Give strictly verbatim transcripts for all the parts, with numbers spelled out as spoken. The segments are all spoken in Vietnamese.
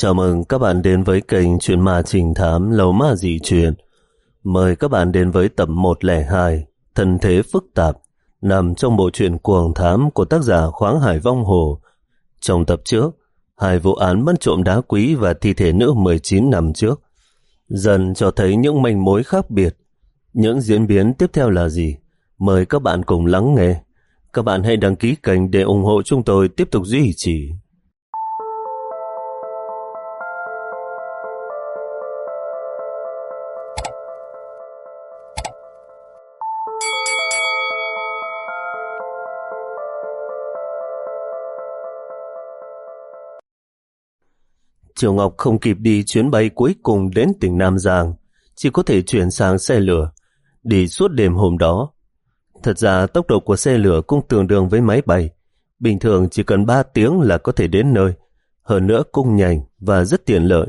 Chào mừng các bạn đến với kênh Chuyện Ma Trình Thám Lầu Ma Dị Truyền. Mời các bạn đến với tập một không hai Thân Thế Phức Tạp, nằm trong bộ truyện Cuồng Thám của tác giả Khoáng Hải Vong Hồ. Trong tập trước, hai vụ án mất trộm đá quý và thi thể nữ mười chín năm trước dần cho thấy những manh mối khác biệt. Những diễn biến tiếp theo là gì? Mời các bạn cùng lắng nghe. Các bạn hãy đăng ký kênh để ủng hộ chúng tôi tiếp tục duy trì. Triệu Ngọc không kịp đi chuyến bay cuối cùng đến tỉnh Nam Giang, chỉ có thể chuyển sang xe lửa, đi suốt đêm hôm đó. Thật ra tốc độ của xe lửa cũng tương đương với máy bay, bình thường chỉ cần ba tiếng là có thể đến nơi, hơn nữa cũng nhanh và rất tiện lợi.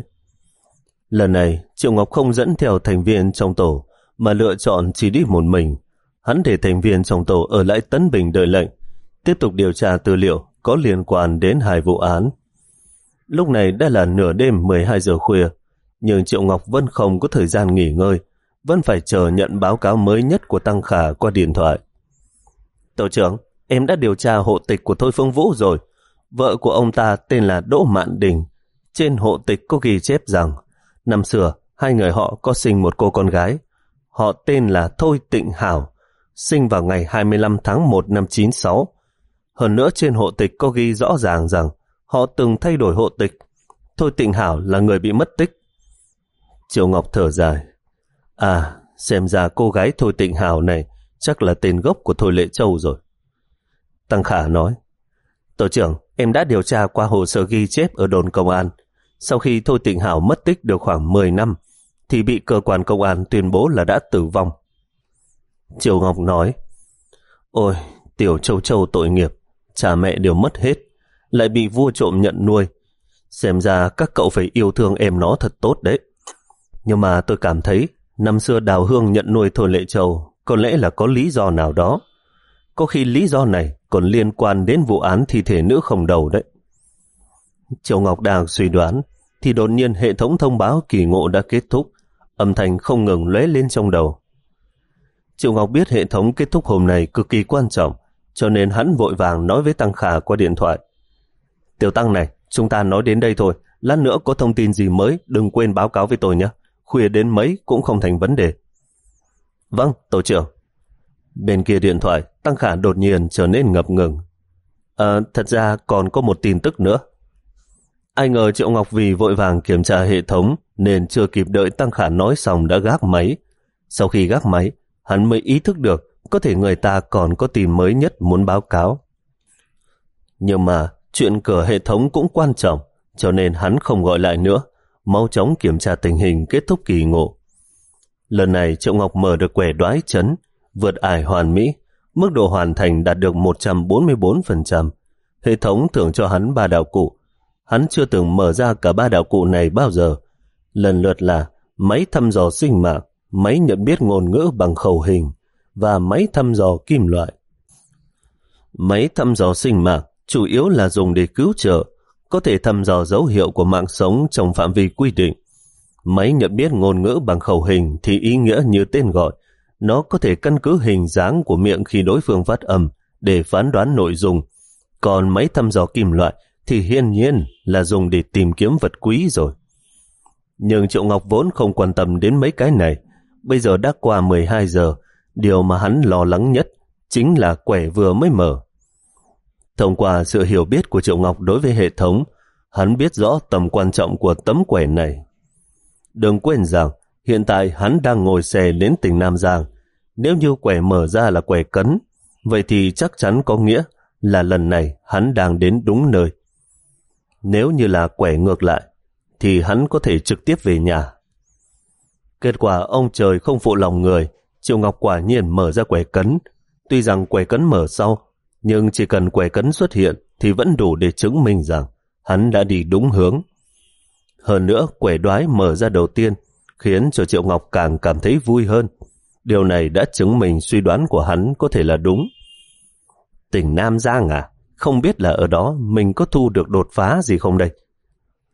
Lần này, Triệu Ngọc không dẫn theo thành viên trong tổ, mà lựa chọn chỉ đi một mình. Hắn để thành viên trong tổ ở lại Tấn Bình đợi lệnh, tiếp tục điều tra tư liệu có liên quan đến hai vụ án. Lúc này đã là nửa đêm mười hai giờ khuya, nhưng Triệu Ngọc vẫn không có thời gian nghỉ ngơi, vẫn phải chờ nhận báo cáo mới nhất của Tăng Khả qua điện thoại. Tổ trưởng, em đã điều tra hộ tịch của Thôi Phương Vũ rồi. Vợ của ông ta tên là Đỗ Mạn Đình. Trên hộ tịch có ghi chép rằng năm xưa hai người họ có sinh một cô con gái. Họ tên là Thôi Tịnh Hảo, sinh vào ngày hai mươi lăm tháng một năm chín sáu. Hơn nữa trên hộ tịch có ghi rõ ràng rằng họ từng thay đổi hộ tịch. Thôi Tịnh Hảo là người bị mất tích. Triệu Ngọc thở dài. À, xem ra cô gái Thôi Tịnh Hảo này chắc là tên gốc của Thôi Lệ Châu rồi. Tăng Khả nói. Tổ trưởng, em đã điều tra qua hồ sơ ghi chép ở đồn công an. Sau khi Thôi Tịnh Hảo mất tích được khoảng mười năm, thì bị cơ quan công an tuyên bố là đã tử vong. Triệu Ngọc nói. Ôi, tiểu Châu Châu tội nghiệp, cha mẹ đều mất hết, lại bị vua trộm nhận nuôi. Xem ra các cậu phải yêu thương em nó thật tốt đấy. Nhưng mà tôi cảm thấy năm xưa Đào Hương nhận nuôi Thôi Lệ Châu có lẽ là có lý do nào đó. Có khi lý do này còn liên quan đến vụ án thi thể nữ không đầu đấy. Triệu Ngọc đang suy đoán thì đột nhiên hệ thống thông báo kỳ ngộ đã kết thúc, âm thanh không ngừng lóe lên trong đầu. Triệu Ngọc biết hệ thống kết thúc hôm nay cực kỳ quan trọng, cho nên hắn vội vàng nói với Tăng Khả qua điện thoại. Tiểu Tăng này, chúng ta nói đến đây thôi, lát nữa có thông tin gì mới đừng quên báo cáo với tôi nhé, khuya đến mấy cũng không thành vấn đề. Vâng, tổ trưởng. Bên kia điện thoại, Tăng Khả đột nhiên trở nên ngập ngừng. À, thật ra còn có một tin tức nữa. Ai ngờ Triệu Ngọc vì vội vàng kiểm tra hệ thống nên chưa kịp đợi Tăng Khả nói xong đã gác máy. Sau khi gác máy, hắn mới ý thức được có thể người ta còn có tin mới nhất muốn báo cáo. Nhưng mà chuyện cửa hệ thống cũng quan trọng, cho nên hắn không gọi lại nữa, mau chóng kiểm tra tình hình kết thúc kỳ ngộ. Lần này Triệu Ngọc mở được quẻ đoái chấn, vượt ải hoàn mỹ, mức độ hoàn thành đạt được một trăm bốn mươi bốn phần trăm. Hệ thống thưởng cho hắn ba đạo cụ. Hắn chưa từng mở ra cả ba đạo cụ này bao giờ. Lần lượt là máy thăm dò sinh mạng, máy nhận biết ngôn ngữ bằng khẩu hình và máy thăm dò kim loại. Máy thăm dò sinh mạng chủ yếu là dùng để cứu trợ, có thể thăm dò dấu hiệu của mạng sống trong phạm vi quy định. Máy nhận biết ngôn ngữ bằng khẩu hình thì ý nghĩa như tên gọi, nó có thể căn cứ hình dáng của miệng khi đối phương phát âm để phán đoán nội dung. Còn máy thăm dò kim loại thì hiển nhiên là dùng để tìm kiếm vật quý rồi. Nhưng Triệu Ngọc vốn không quan tâm đến mấy cái này. Bây giờ đã qua mười hai giờ, điều mà hắn lo lắng nhất chính là quẻ vừa mới mở. Thông qua sự hiểu biết của Triệu Ngọc đối với hệ thống, hắn biết rõ tầm quan trọng của tấm quẻ này. Đừng quên rằng hiện tại hắn đang ngồi xe đến tỉnh Nam Giang. Nếu như quẻ mở ra là quẻ cấn, vậy thì chắc chắn có nghĩa là lần này hắn đang đến đúng nơi. Nếu như là quẻ ngược lại, thì hắn có thể trực tiếp về nhà. Kết quả ông trời không phụ lòng người, Triệu Ngọc quả nhiên mở ra quẻ cấn. Tuy rằng quẻ cấn mở sau, nhưng chỉ cần quẻ cấn xuất hiện thì vẫn đủ để chứng minh rằng hắn đã đi đúng hướng. Hơn nữa, quẻ đoái mở ra đầu tiên khiến cho Triệu Ngọc càng cảm thấy vui hơn. Điều này đã chứng minh suy đoán của hắn có thể là đúng. Tỉnh Nam Giang à? Không biết là ở đó mình có thu được đột phá gì không đây?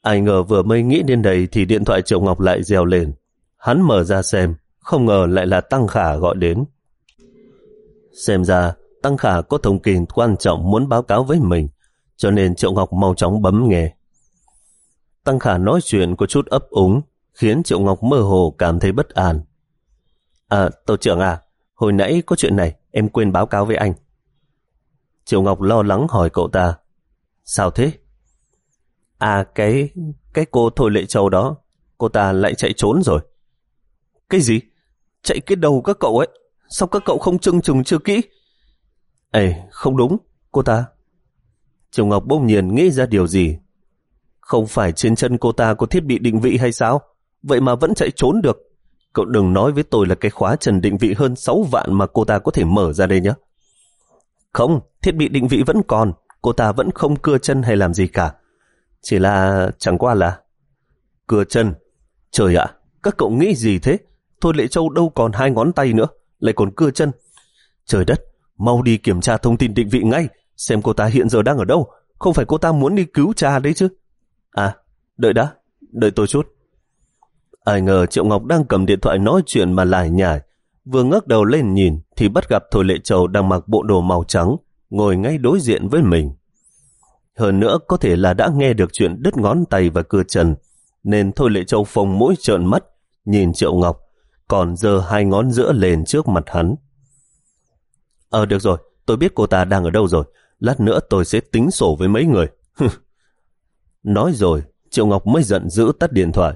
Ai ngờ vừa mới nghĩ đến đây thì điện thoại Triệu Ngọc lại reo lên. Hắn mở ra xem, không ngờ lại là Tăng Khả gọi đến. Xem ra Tăng Khả có thông tin quan trọng muốn báo cáo với mình, cho nên Triệu Ngọc mau chóng bấm nghe. Tăng Khả nói chuyện có chút ấp úng, khiến Triệu Ngọc mơ hồ cảm thấy bất an. À, tổ trưởng à, hồi nãy có chuyện này, em quên báo cáo với anh. Triệu Ngọc lo lắng hỏi cậu ta. Sao thế? À, cái cái cô Thôi Lệ Châu đó, cô ta lại chạy trốn rồi. Cái gì? Chạy cái đầu các cậu ấy? Sao các cậu không chưng chừng chưa kỹ? Ê, không đúng, cô ta. Triệu Ngọc bỗng nhiên nghĩ ra điều gì. Không phải trên chân cô ta có thiết bị định vị hay sao? Vậy mà vẫn chạy trốn được. Cậu đừng nói với tôi là cái khóa trần định vị hơn sáu vạn mà cô ta có thể mở ra đây nhé. Không, thiết bị định vị vẫn còn, cô ta vẫn không cưa chân hay làm gì cả. Chỉ là chẳng qua là... Cưa chân? Trời ạ, các cậu nghĩ gì thế? Thôi Lệ Châu đâu còn hai ngón tay nữa, lại còn cưa chân. Trời đất, mau đi kiểm tra thông tin định vị ngay, xem cô ta hiện giờ đang ở đâu. Không phải cô ta muốn đi cứu cha đấy chứ? À, đợi đã, đợi tôi chút. Ai ngờ Triệu Ngọc đang cầm điện thoại nói chuyện mà lải nhải. Vừa ngước đầu lên nhìn thì bắt gặp Thôi Lệ Châu đang mặc bộ đồ màu trắng, ngồi ngay đối diện với mình. Hơn nữa có thể là đã nghe được chuyện đứt ngón tay và cưa chân, nên Thôi Lệ Châu phồng mũi trợn mắt, nhìn Triệu Ngọc, còn giơ hai ngón giữa lên trước mặt hắn. Ờ được rồi, tôi biết cô ta đang ở đâu rồi, lát nữa tôi sẽ tính sổ với mấy người. Nói rồi, Triệu Ngọc mới giận dữ tắt điện thoại.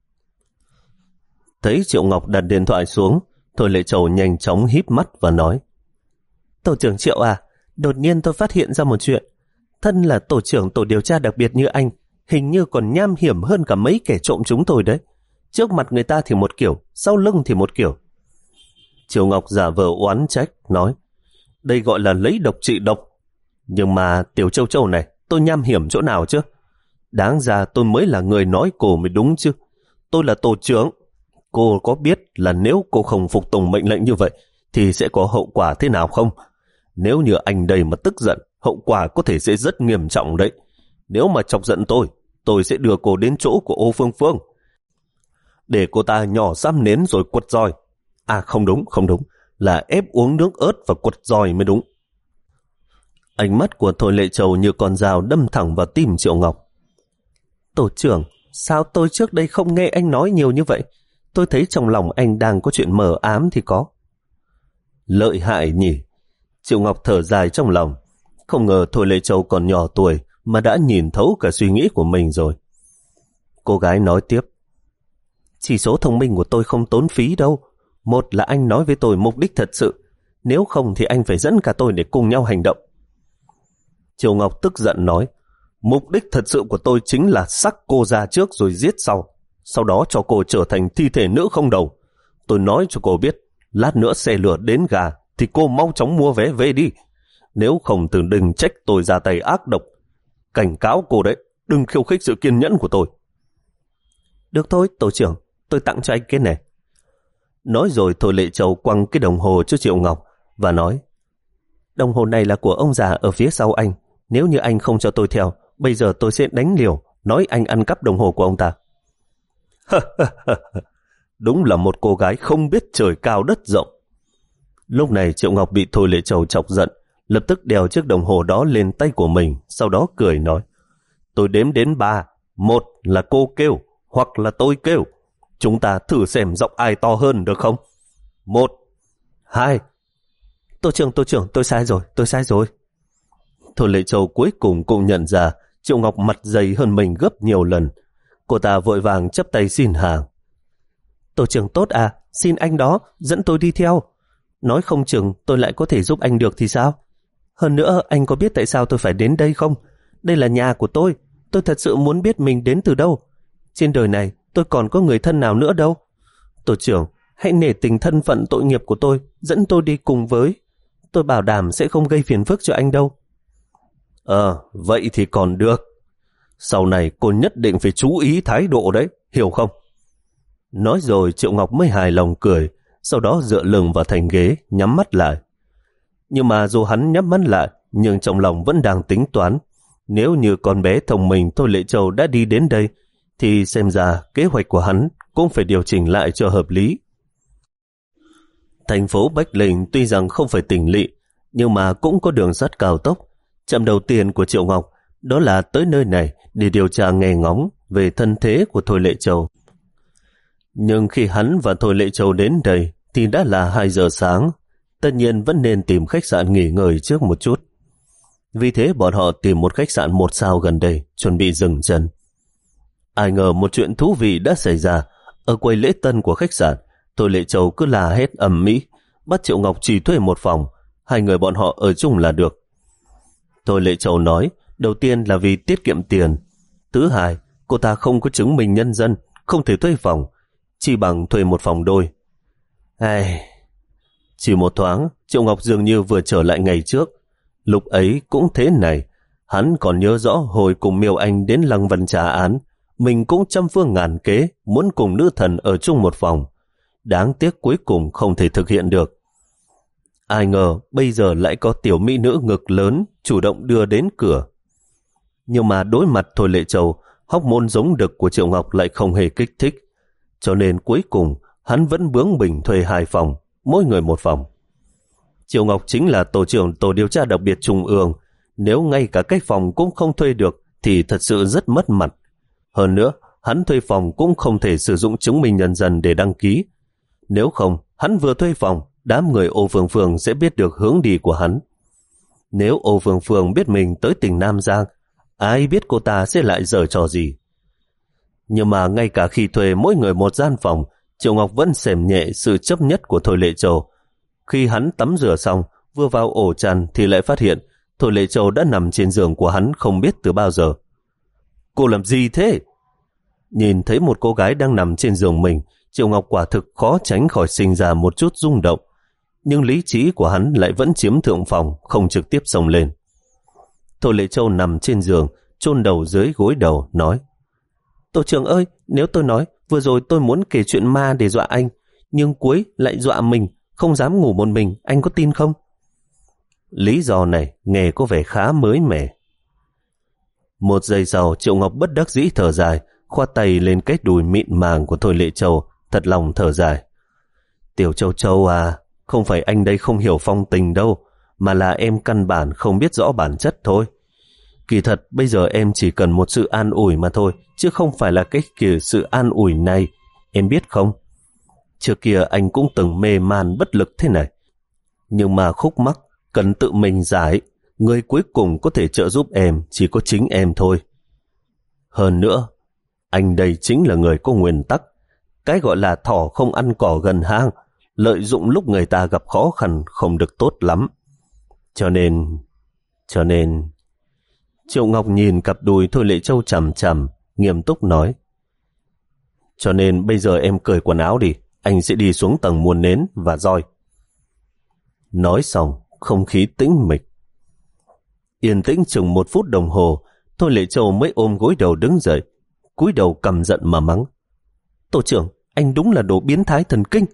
Thấy Triệu Ngọc đặt điện thoại xuống, Thôi Lệ Châu nhanh chóng híp mắt và nói: Tổ trưởng Triệu à, đột nhiên tôi phát hiện ra một chuyện. Thân là tổ trưởng tổ điều tra đặc biệt như anh, hình như còn nham hiểm hơn cả mấy kẻ trộm chúng tôi đấy. Trước mặt người ta thì một kiểu, sau lưng thì một kiểu. Triệu Ngọc giả vờ oán trách, nói: Đây gọi là lấy độc trị độc. Nhưng mà Tiểu Châu Châu này, tôi nham hiểm chỗ nào chứ? Đáng ra tôi mới là người nói cô mới đúng chứ. Tôi là tổ trưởng. Cô có biết là nếu cô không phục tùng mệnh lệnh như vậy thì sẽ có hậu quả thế nào không? Nếu như anh đây mà tức giận, hậu quả có thể sẽ rất nghiêm trọng đấy. Nếu mà chọc giận tôi, tôi sẽ đưa cô đến chỗ của Ô Phương Phương, để cô ta nhỏ xăm nến rồi quật roi. À không đúng, không đúng, là ép uống nước ớt và quật roi mới đúng. Ánh mắt của Thôi Lệ Châu như con dao đâm thẳng vào tim Triệu Ngọc. Tổ trưởng, sao tôi trước đây không nghe anh nói nhiều như vậy? Tôi thấy trong lòng anh đang có chuyện mờ ám thì có. Lợi hại nhỉ? Triệu Ngọc thở dài trong lòng. Không ngờ Thôi Lệ Châu còn nhỏ tuổi mà đã nhìn thấu cả suy nghĩ của mình rồi. Cô gái nói tiếp: Chỉ số thông minh của tôi không tốn phí đâu. Một là anh nói với tôi mục đích thật sự, nếu không thì anh phải dẫn cả tôi để cùng nhau hành động. Triệu Ngọc tức giận nói: Mục đích thật sự của tôi chính là xắc cô ra trước rồi giết sau, sau đó cho cô trở thành thi thể nữ không đầu. Tôi nói cho cô biết, lát nữa xe lửa đến gà thì cô mau chóng mua vé về đi. Nếu không thì đừng trách tôi ra tay ác độc. Cảnh cáo cô đấy, đừng khiêu khích sự kiên nhẫn của tôi. Được thôi, tổ trưởng, tôi tặng cho anh cái này. Nói rồi Thôi Lệ Châu quăng cái đồng hồ cho Triệu Ngọc và nói: Đồng hồ này là của ông già ở phía sau anh. Nếu như anh không cho tôi theo, bây giờ tôi sẽ đánh liều, nói anh ăn cắp đồng hồ của ông ta. Đúng là một cô gái không biết trời cao đất rộng. Lúc này Triệu Ngọc bị Thôi Lệ Châu chọc giận, lập tức đeo chiếc đồng hồ đó lên tay của mình, sau đó cười nói: Tôi đếm đến ba, một là cô kêu, hoặc là tôi kêu. Chúng ta thử xem giọng ai to hơn được không? Một, hai. Tổ trưởng, tổ trưởng, tôi sai rồi, tôi sai rồi. Thôi Lệ Châu cuối cùng cũng nhận ra Triệu Ngọc mặt dày hơn mình gấp nhiều lần. Cô ta vội vàng chắp tay xin hàng. Tổ trưởng tốt à, xin anh đó, dẫn tôi đi theo. Nói không chừng tôi lại có thể giúp anh được thì sao? Hơn nữa, anh có biết tại sao tôi phải đến đây không? Đây là nhà của tôi, tôi thật sự muốn biết mình đến từ đâu. Trên đời này, tôi còn có người thân nào nữa đâu. Tổ trưởng, hãy nể tình thân phận tội nghiệp của tôi, dẫn tôi đi cùng với. Tôi bảo đảm sẽ không gây phiền phức cho anh đâu. Ờ, vậy thì còn được. Sau này cô nhất định phải chú ý thái độ đấy, hiểu không? Nói rồi Triệu Ngọc mới hài lòng cười, sau đó dựa lưng vào thành ghế, nhắm mắt lại. Nhưng mà dù hắn nhắm mắt lại, nhưng trong lòng vẫn đang tính toán. Nếu như con bé thông minh Thôi Lệ Châu đã đi đến đây, thì xem ra kế hoạch của hắn cũng phải điều chỉnh lại cho hợp lý. Thành phố Bách Linh tuy rằng không phải tỉnh lỵ, nhưng mà cũng có đường sắt cao tốc. Trạm đầu tiên của Triệu Ngọc đó là tới nơi này để điều tra nghe ngóng về thân thế của Thôi Lệ Châu. Nhưng khi hắn và Thôi Lệ Châu đến đây thì đã là hai giờ sáng. Tất nhiên vẫn nên tìm khách sạn nghỉ ngơi trước một chút. Vì thế bọn họ tìm một khách sạn một sao gần đây, chuẩn bị dừng chân. Ai ngờ một chuyện thú vị đã xảy ra. Ở quầy lễ tân của khách sạn, Thôi Lệ Châu cứ la hét ầm ĩ, bắt Triệu Ngọc chỉ thuê một phòng, hai người bọn họ ở chung là được. Thôi Lệ Châu nói, đầu tiên là vì tiết kiệm tiền. Thứ hai, cô ta không có chứng minh nhân dân, không thể thuê phòng, chỉ bằng thuê một phòng đôi. Ai... Chỉ một thoáng, Triệu Ngọc dường như vừa trở lại ngày trước. Lúc ấy cũng thế này, hắn còn nhớ rõ hồi cùng Miêu Anh đến Lăng Vân trả án, mình cũng trăm phương ngàn kế muốn cùng nữ thần ở chung một phòng. Đáng tiếc cuối cùng không thể thực hiện được. Ai ngờ bây giờ lại có tiểu mỹ nữ ngực lớn chủ động đưa đến cửa. Nhưng mà đối mặt Thôi Lệ Châu, hóc môn giống đực của Triệu Ngọc lại không hề kích thích. Cho nên cuối cùng hắn vẫn bướng bỉnh thuê hai phòng, mỗi người một phòng. Triệu Ngọc chính là tổ trưởng tổ điều tra đặc biệt trung ương. Nếu ngay cả cái phòng cũng không thuê được thì thật sự rất mất mặt. Hơn nữa, hắn thuê phòng cũng không thể sử dụng chứng minh nhân dân để đăng ký. Nếu không, hắn vừa thuê phòng, đám người Ô Phương Phương sẽ biết được hướng đi của hắn. Nếu Ô Phương Phương biết mình tới tỉnh Nam Giang, ai biết cô ta sẽ lại giở trò gì. Nhưng mà ngay cả khi thuê mỗi người một gian phòng, Triệu Ngọc vẫn xem nhẹ sự chấp nhất của Thôi Lệ Châu. Khi hắn tắm rửa xong, vừa vào ổ chăn thì lại phát hiện Thôi Lệ Châu đã nằm trên giường của hắn không biết từ bao giờ. Cô làm gì thế? Nhìn thấy một cô gái đang nằm trên giường mình, Triệu Ngọc quả thực khó tránh khỏi sinh ra một chút rung động. Nhưng lý trí của hắn lại vẫn chiếm thượng phòng, không trực tiếp xông lên. Thôi Lệ Châu nằm trên giường, chôn đầu dưới gối đầu, nói: Tổ trưởng ơi, nếu tôi nói vừa rồi tôi muốn kể chuyện ma để dọa anh, nhưng cuối lại dọa mình, không dám ngủ một mình, anh có tin không? Lý do này nghe có vẻ khá mới mẻ. Một giây sau, Triệu Ngọc bất đắc dĩ thở dài, khoa tay lên cái đùi mịn màng của Thôi Lệ Châu, thật lòng thở dài. Tiểu Châu Châu à, không phải anh đây không hiểu phong tình đâu, mà là em căn bản không biết rõ bản chất thôi. Kỳ thật bây giờ em chỉ cần một sự an ủi mà thôi, chứ không phải là cái kiểu sự an ủi này, em biết không? Trước kia anh cũng từng mê man bất lực thế này. Nhưng mà khúc mắc cần tự mình giải, người cuối cùng có thể trợ giúp em chỉ có chính em thôi. Hơn nữa, anh đây chính là người có nguyên tắc. Cái gọi là thỏ không ăn cỏ gần hang, lợi dụng lúc người ta gặp khó khăn không được tốt lắm. Cho nên... Cho nên... Triệu Ngọc nhìn cặp đùi Thôi Lệ Châu chằm chằm, nghiêm túc nói: Cho nên bây giờ em cởi quần áo đi, anh sẽ đi xuống tầng muôn nến và roi. Nói xong, không khí tĩnh mịch. Yên tĩnh chừng một phút đồng hồ, Thôi Lệ Châu mới ôm gối đầu đứng dậy, cúi đầu căm giận mà mắng: Tổ trưởng, anh đúng là đồ biến thái thần kinh.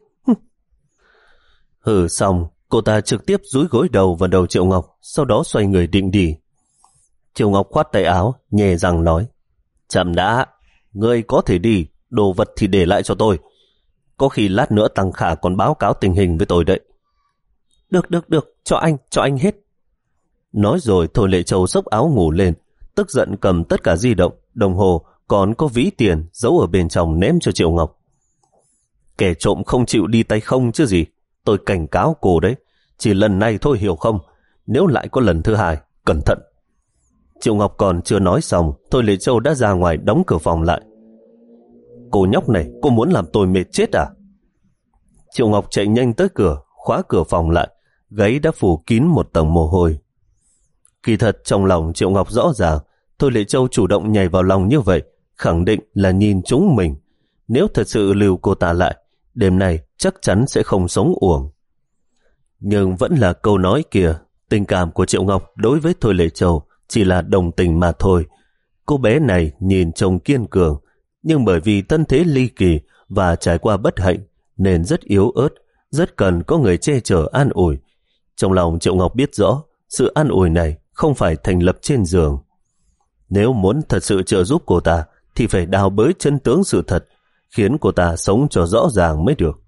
Hừ xong, cô ta trực tiếp dúi gối đầu vào đầu Triệu Ngọc, sau đó xoay người định đi. Triệu Ngọc khoát tay áo, nhẹ răng nói: Chậm đã, ngươi có thể đi, đồ vật thì để lại cho tôi. Có khi lát nữa Tăng Khả còn báo cáo tình hình với tôi đấy. Được, được, được, cho anh, cho anh hết. Nói rồi Thôi Lệ Châu xốc áo ngủ lên, tức giận cầm tất cả di động, đồng hồ, còn có ví tiền giấu ở bên trong ném cho Triệu Ngọc. Kẻ trộm không chịu đi tay không chứ gì, tôi cảnh cáo cô đấy, chỉ lần này thôi hiểu không, nếu lại có lần thứ hai, cẩn thận. Triệu Ngọc còn chưa nói xong, Thôi Lệ Châu đã ra ngoài đóng cửa phòng lại. Cô nhóc này, cô muốn làm tôi mệt chết à? Triệu Ngọc chạy nhanh tới cửa, khóa cửa phòng lại, gáy đã phủ kín một tầng mồ hôi. Kỳ thật trong lòng Triệu Ngọc rõ ràng, Thôi Lệ Châu chủ động nhảy vào lòng như vậy, khẳng định là nhìn trúng mình. Nếu thật sự lưu cô ta lại, đêm nay chắc chắn sẽ không sống uổng. Nhưng vẫn là câu nói kia, tình cảm của Triệu Ngọc đối với Thôi Lệ Châu chỉ là đồng tình mà thôi. Cô bé này nhìn trông kiên cường, nhưng bởi vì thân thế ly kỳ và trải qua bất hạnh nên rất yếu ớt, rất cần có người che chở an ủi. Trong lòng Triệu Ngọc biết rõ, sự an ủi này không phải thành lập trên giường. Nếu muốn thật sự trợ giúp cô ta, thì phải đào bới chân tướng sự thật, khiến cô ta sống cho rõ ràng mới được.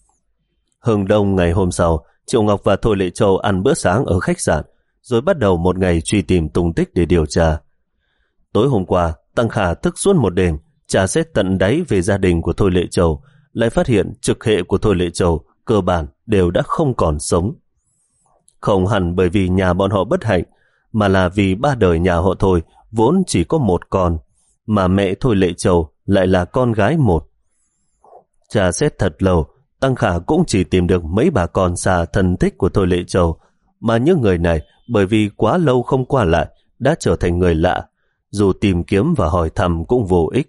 Hừng đông ngày hôm sau, Triệu Ngọc và Thôi Lệ Châu ăn bữa sáng ở khách sạn, rồi bắt đầu một ngày truy tìm tung tích để điều tra. Tối hôm qua, Tăng Khả thức suốt một đêm, tra xét tận đáy về gia đình của Thôi Lệ Châu, lại phát hiện trực hệ của Thôi Lệ Châu cơ bản đều đã không còn sống. Không hẳn bởi vì nhà bọn họ bất hạnh, mà là vì ba đời nhà họ Thôi vốn chỉ có một con, mà mẹ Thôi Lệ Châu lại là con gái một. Tra xét thật lâu, Tăng Khả cũng chỉ tìm được mấy bà con xa thân thích của Thôi Lệ Châu, mà những người này bởi vì quá lâu không qua lại đã trở thành người lạ, dù tìm kiếm và hỏi thăm cũng vô ích.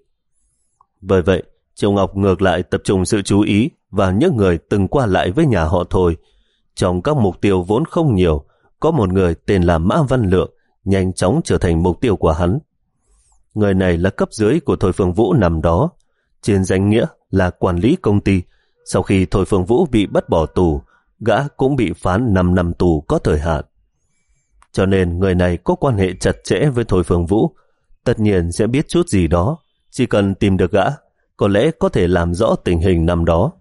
Bởi vậy, Triệu Ngọc ngược lại tập trung sự chú ý vào những người từng qua lại với nhà họ Thôi. Trong các mục tiêu vốn không nhiều, có một người tên là Mã Văn Lượng nhanh chóng trở thành mục tiêu của hắn. Người này là cấp dưới của Thôi Phương Vũ năm đó, trên danh nghĩa là quản lý công ty. Sau khi Thôi Phương Vũ bị bắt bỏ tù, gã cũng bị phán năm năm tù có thời hạn. Cho nên người này có quan hệ chặt chẽ với Thôi Phương Vũ, tất nhiên sẽ biết chút gì đó. Chỉ cần tìm được gã, có lẽ có thể làm rõ tình hình năm đó.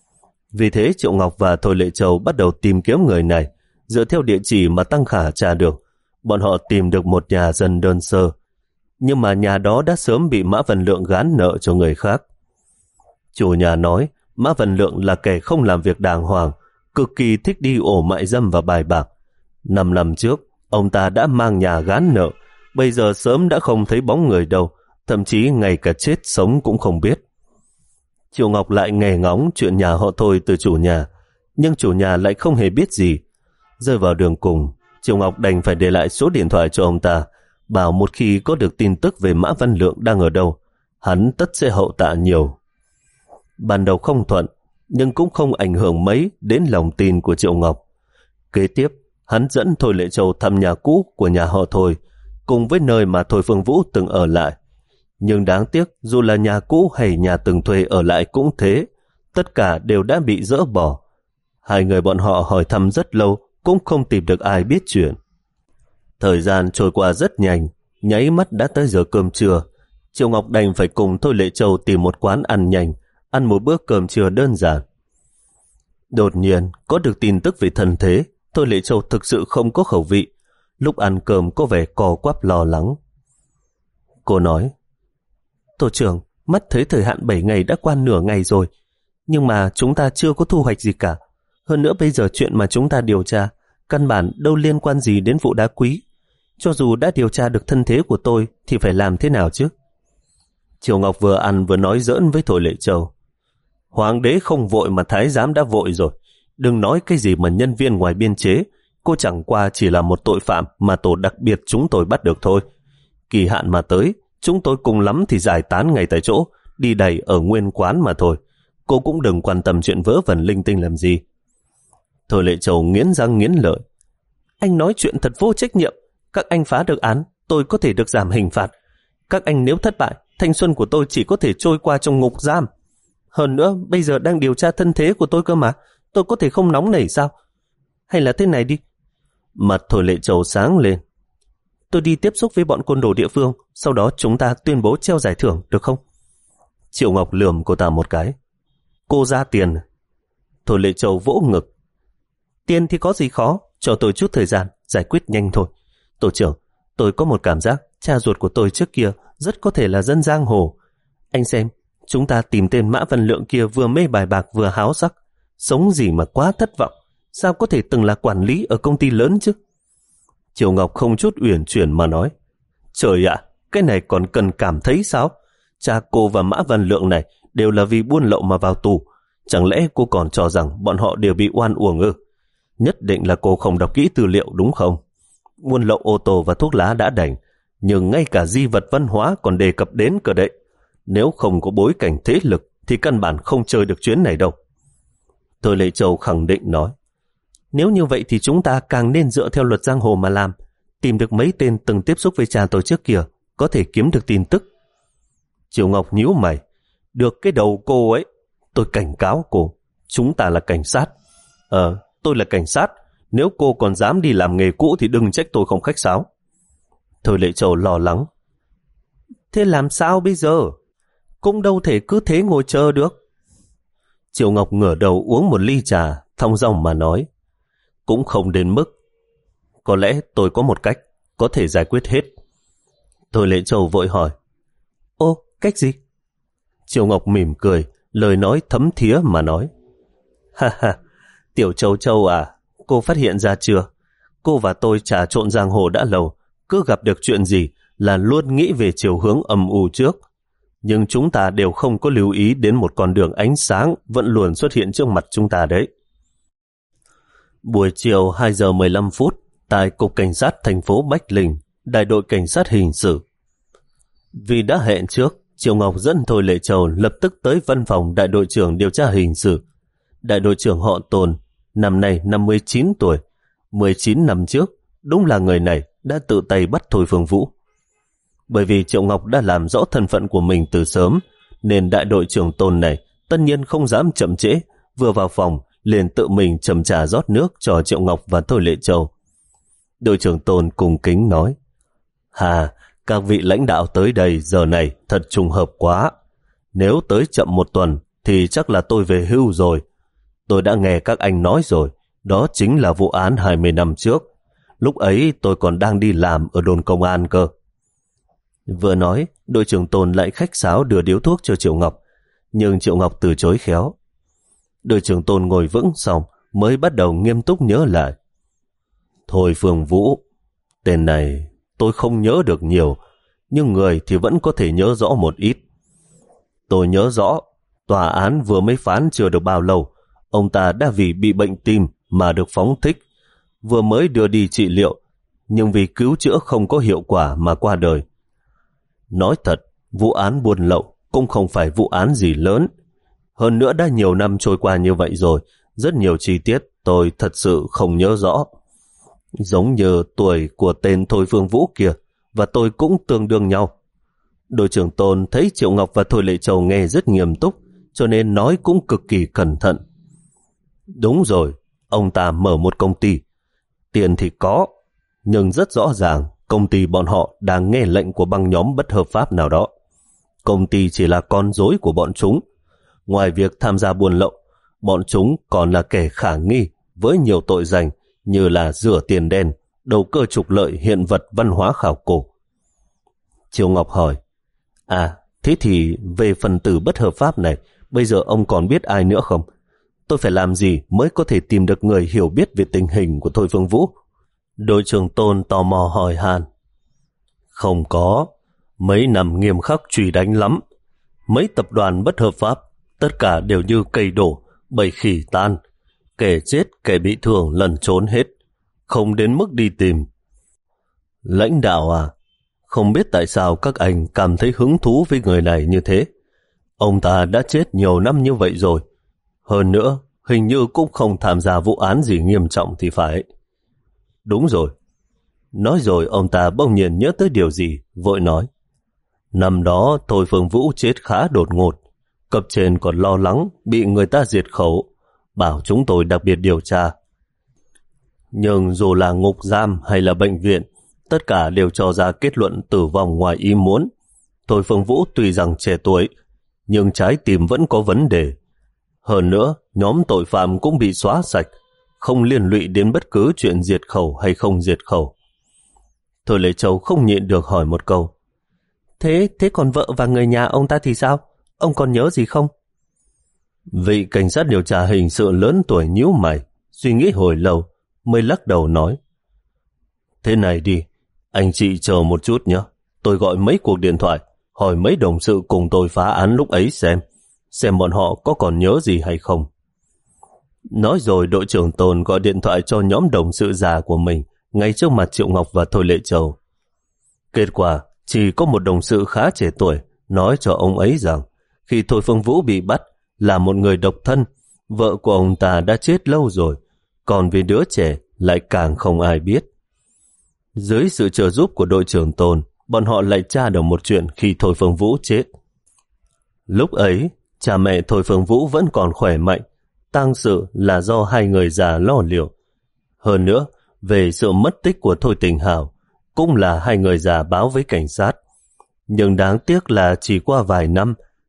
Vì thế Triệu Ngọc và Thôi Lệ Châu bắt đầu tìm kiếm người này. Dựa theo địa chỉ mà Tăng Khả tra được, bọn họ tìm được một nhà dân đơn sơ, nhưng mà nhà đó đã sớm bị Mã Văn Lượng gán nợ cho người khác. Chủ nhà nói Mã Văn Lượng là kẻ không làm việc đàng hoàng, cực kỳ thích đi ổ mại dâm và bài bạc. Năm năm trước, ông ta đã mang nhà gán nợ, bây giờ sớm đã không thấy bóng người đâu, thậm chí ngay cả chết sống cũng không biết. Triệu Ngọc lại nghe ngóng chuyện nhà họ Thôi từ chủ nhà, nhưng chủ nhà lại không hề biết gì. Rơi vào đường cùng, Triệu Ngọc đành phải để lại số điện thoại cho ông ta, bảo một khi có được tin tức về Mã Văn Lượng đang ở đâu, hắn tất sẽ hậu tạ nhiều. Ban đầu không thuận, nhưng cũng không ảnh hưởng mấy đến lòng tin của Triệu Ngọc. Kế tiếp, hắn dẫn Thôi Lệ Châu thăm nhà cũ của nhà họ Thôi, cùng với nơi mà Thôi Phương Vũ từng ở lại. Nhưng đáng tiếc, dù là nhà cũ hay nhà từng thuê ở lại cũng thế, tất cả đều đã bị dỡ bỏ. Hai người bọn họ hỏi thăm rất lâu, cũng không tìm được ai biết chuyện. Thời gian trôi qua rất nhanh, nháy mắt đã tới giờ cơm trưa. Triệu Ngọc đành phải cùng Thôi Lệ Châu tìm một quán ăn nhanh, ăn một bữa cơm trưa đơn giản. Đột nhiên, có được tin tức về thân thế, Thôi Lệ Châu thực sự không có khẩu vị. Lúc ăn cơm có vẻ co quắp lo lắng. Cô nói, Tổ trưởng, mắt thấy thời hạn bảy ngày đã qua nửa ngày rồi, nhưng mà chúng ta chưa có thu hoạch gì cả. Hơn nữa bây giờ chuyện mà chúng ta điều tra, căn bản đâu liên quan gì đến vụ đá quý. Cho dù đã điều tra được thân thế của tôi, thì phải làm thế nào chứ? Triều Ngọc vừa ăn vừa nói giỡn với Thôi Lệ Châu. Hoàng đế không vội mà thái giám đã vội rồi. Đừng nói cái gì mà nhân viên ngoài biên chế, cô chẳng qua chỉ là một tội phạm mà tổ đặc biệt chúng tôi bắt được thôi. Kỳ hạn mà tới, chúng tôi cùng lắm thì giải tán ngay tại chỗ, đi đầy ở nguyên quán mà thôi. Cô cũng đừng quan tâm chuyện vớ vẩn linh tinh làm gì. Thôi Lệ Châu nghiến răng nghiến lợi. Anh nói chuyện thật vô trách nhiệm. Các anh phá được án, tôi có thể được giảm hình phạt. Các anh nếu thất bại, thanh xuân của tôi chỉ có thể trôi qua trong ngục giam. Hơn nữa, bây giờ đang điều tra thân thế của tôi cơ mà. Tôi có thể không nóng nảy sao? Hay là thế này đi. Mặt Thôi Lệ Châu sáng lên. Tôi đi tiếp xúc với bọn côn đồ địa phương, sau đó chúng ta tuyên bố treo giải thưởng, được không? Triệu Ngọc lườm cô ta một cái. Cô ra tiền. Thôi Lệ Châu vỗ ngực. Tiền thì có gì khó, cho tôi chút thời gian, giải quyết nhanh thôi. Tổ trưởng, tôi có một cảm giác cha ruột của tôi trước kia rất có thể là dân giang hồ. Anh xem, chúng ta tìm tên Mã Văn Lượng kia vừa mê bài bạc vừa háo sắc. Sống gì mà quá thất vọng, sao có thể từng là quản lý ở công ty lớn chứ? Triệu Ngọc không chút uyển chuyển mà nói. Trời ạ, cái này còn cần cảm thấy sao? Cha cô và Mã Văn Lượng này đều là vì buôn lậu mà vào tù. Chẳng lẽ cô còn cho rằng bọn họ đều bị oan uổng ư? Nhất định là cô không đọc kỹ tư liệu đúng không? Buôn lậu ô tô và thuốc lá đã đành, nhưng ngay cả di vật văn hóa còn đề cập đến cơ đấy. Nếu không có bối cảnh thế lực thì căn bản không chơi được chuyến này đâu. Thôi Lệ Châu khẳng định nói. Nếu như vậy thì chúng ta càng nên dựa theo luật giang hồ mà làm. Tìm được mấy tên từng tiếp xúc với cha tôi trước kia, có thể kiếm được tin tức. Triệu Ngọc nhíu mày. Được cái đầu cô ấy. Tôi cảnh cáo cô, chúng ta là cảnh sát. Ờ, tôi là cảnh sát. Nếu cô còn dám đi làm nghề cũ thì đừng trách tôi không khách sáo. Thôi Lệ Châu lo lắng. Thế làm sao bây giờ? cũng đâu thể cứ thế ngồi chờ được. Triệu Ngọc ngửa đầu uống một ly trà, thong dong mà nói, cũng không đến mức. Có lẽ tôi có một cách có thể giải quyết hết. Thôi Lệ Châu vội hỏi, ô, cách gì? Triệu Ngọc mỉm cười, lời nói thấm thía mà nói, ha ha, Tiểu Châu Châu à, cô phát hiện ra chưa? Cô và tôi trà trộn giang hồ đã lâu, cứ gặp được chuyện gì là luôn nghĩ về chiều hướng âm u trước. Nhưng chúng ta đều không có lưu ý đến một con đường ánh sáng vẫn luôn xuất hiện trước mặt chúng ta đấy. Buổi chiều hai giờ mười lăm phút, tại Cục Cảnh sát thành phố Bách Linh, Đại đội Cảnh sát hình sự. Vì đã hẹn trước, Triệu Ngọc dẫn Thôi Lệ Châu lập tức tới văn phòng đại đội trưởng điều tra hình sự. Đại đội trưởng họ Tôn, năm nay năm mươi chín tuổi, mười chín năm trước, đúng là người này đã tự tay bắt Thôi Phương Vũ. Bởi vì Triệu Ngọc đã làm rõ thân phận của mình từ sớm, nên đại đội trưởng Tôn này tất nhiên không dám chậm trễ, vừa vào phòng liền tự mình châm trà rót nước cho Triệu Ngọc và Thôi Lệ Châu. Đội trưởng Tôn cung kính nói, hà, các vị lãnh đạo tới đây giờ này thật trùng hợp quá. Nếu tới chậm một tuần thì chắc là tôi về hưu rồi. Tôi đã nghe các anh nói rồi, đó chính là vụ án hai mươi năm trước. Lúc ấy tôi còn đang đi làm ở đồn công an cơ. Vừa nói, đội trưởng Tôn lại khách sáo đưa điếu thuốc cho Triệu Ngọc, nhưng Triệu Ngọc từ chối khéo. Đội trưởng Tôn ngồi vững xong mới bắt đầu nghiêm túc nhớ lại. Thôi Phương Vũ, tên này tôi không nhớ được nhiều, nhưng người thì vẫn có thể nhớ rõ một ít. Tôi nhớ rõ, tòa án vừa mới phán chưa được bao lâu, ông ta đã vì bị bệnh tim mà được phóng thích, vừa mới đưa đi trị liệu, nhưng vì cứu chữa không có hiệu quả mà qua đời. Nói thật, vụ án buôn lậu cũng không phải vụ án gì lớn. Hơn nữa đã nhiều năm trôi qua như vậy rồi, rất nhiều chi tiết tôi thật sự không nhớ rõ. Giống như tuổi của tên Thôi Phương Vũ kia, và tôi cũng tương đương nhau. Đội trưởng Tôn thấy Triệu Ngọc và Thôi Lệ Châu nghe rất nghiêm túc, cho nên nói cũng cực kỳ cẩn thận. Đúng rồi, ông ta mở một công ty. Tiền thì có, nhưng rất rõ ràng công ty bọn họ đang nghe lệnh của băng nhóm bất hợp pháp nào đó. Công ty chỉ là con rối của bọn chúng. Ngoài việc tham gia buôn lậu, bọn chúng còn là kẻ khả nghi với nhiều tội danh như là rửa tiền đen, đầu cơ trục lợi hiện vật văn hóa khảo cổ. Triều Ngọc hỏi, à, thế thì về phần tử bất hợp pháp này, bây giờ ông còn biết ai nữa không? Tôi phải làm gì mới có thể tìm được người hiểu biết về tình hình của Thôi Phương Vũ? Đội trưởng Tôn tò mò hỏi han. Không có, mấy năm nghiêm khắc truy đánh lắm. Mấy tập đoàn bất hợp pháp, tất cả đều như cây đổ, bầy khỉ tan. Kẻ chết, kẻ bị thương lẩn trốn hết, không đến mức đi tìm. Lãnh đạo à, không biết tại sao các anh cảm thấy hứng thú với người này như thế. Ông ta đã chết nhiều năm như vậy rồi. Hơn nữa, hình như cũng không tham gia vụ án gì nghiêm trọng thì phải. Đúng rồi. Nói rồi ông ta bỗng nhiên nhớ tới điều gì, vội nói. Năm đó Thôi Phương Vũ chết khá đột ngột. Cấp trên còn lo lắng bị người ta diệt khẩu, bảo chúng tôi đặc biệt điều tra. Nhưng dù là ngục giam hay là bệnh viện, tất cả đều cho ra kết luận tử vong ngoài ý muốn. Thôi Phương Vũ tuy rằng trẻ tuổi, nhưng trái tim vẫn có vấn đề. Hơn nữa, nhóm tội phạm cũng bị xóa sạch, không liên lụy đến bất cứ chuyện diệt khẩu hay không diệt khẩu. Thôi Lệ Châu không nhịn được hỏi một câu. Thế, thế còn vợ và người nhà ông ta thì sao? Ông còn nhớ gì không? Vị cảnh sát điều tra hình sự lớn tuổi nhíu mày, suy nghĩ hồi lâu, mới lắc đầu nói. Thế này đi, anh chị chờ một chút nhé. Tôi gọi mấy cuộc điện thoại, hỏi mấy đồng sự cùng tôi phá án lúc ấy xem, xem bọn họ có còn nhớ gì hay không. Nói rồi đội trưởng Tôn gọi điện thoại cho nhóm đồng sự già của mình, ngay trước mặt Triệu Ngọc và Thôi Lệ Châu. Kết quả, chỉ có một đồng sự khá trẻ tuổi nói cho ông ấy rằng khi Thôi Phương Vũ bị bắt là một người độc thân, vợ của ông ta đã chết lâu rồi, còn vì đứa trẻ lại càng không ai biết. Dưới sự trợ giúp của đội trưởng Tôn, bọn họ lại tra được một chuyện khi Thôi Phương Vũ chết. Lúc ấy, cha mẹ Thôi Phương Vũ vẫn còn khỏe mạnh, tang sự là do hai người già lo liệu. Hơn nữa, về sự mất tích của Thôi Tình Hào, cũng là hai người già báo với cảnh sát. Nhưng đáng tiếc là chỉ qua vài năm,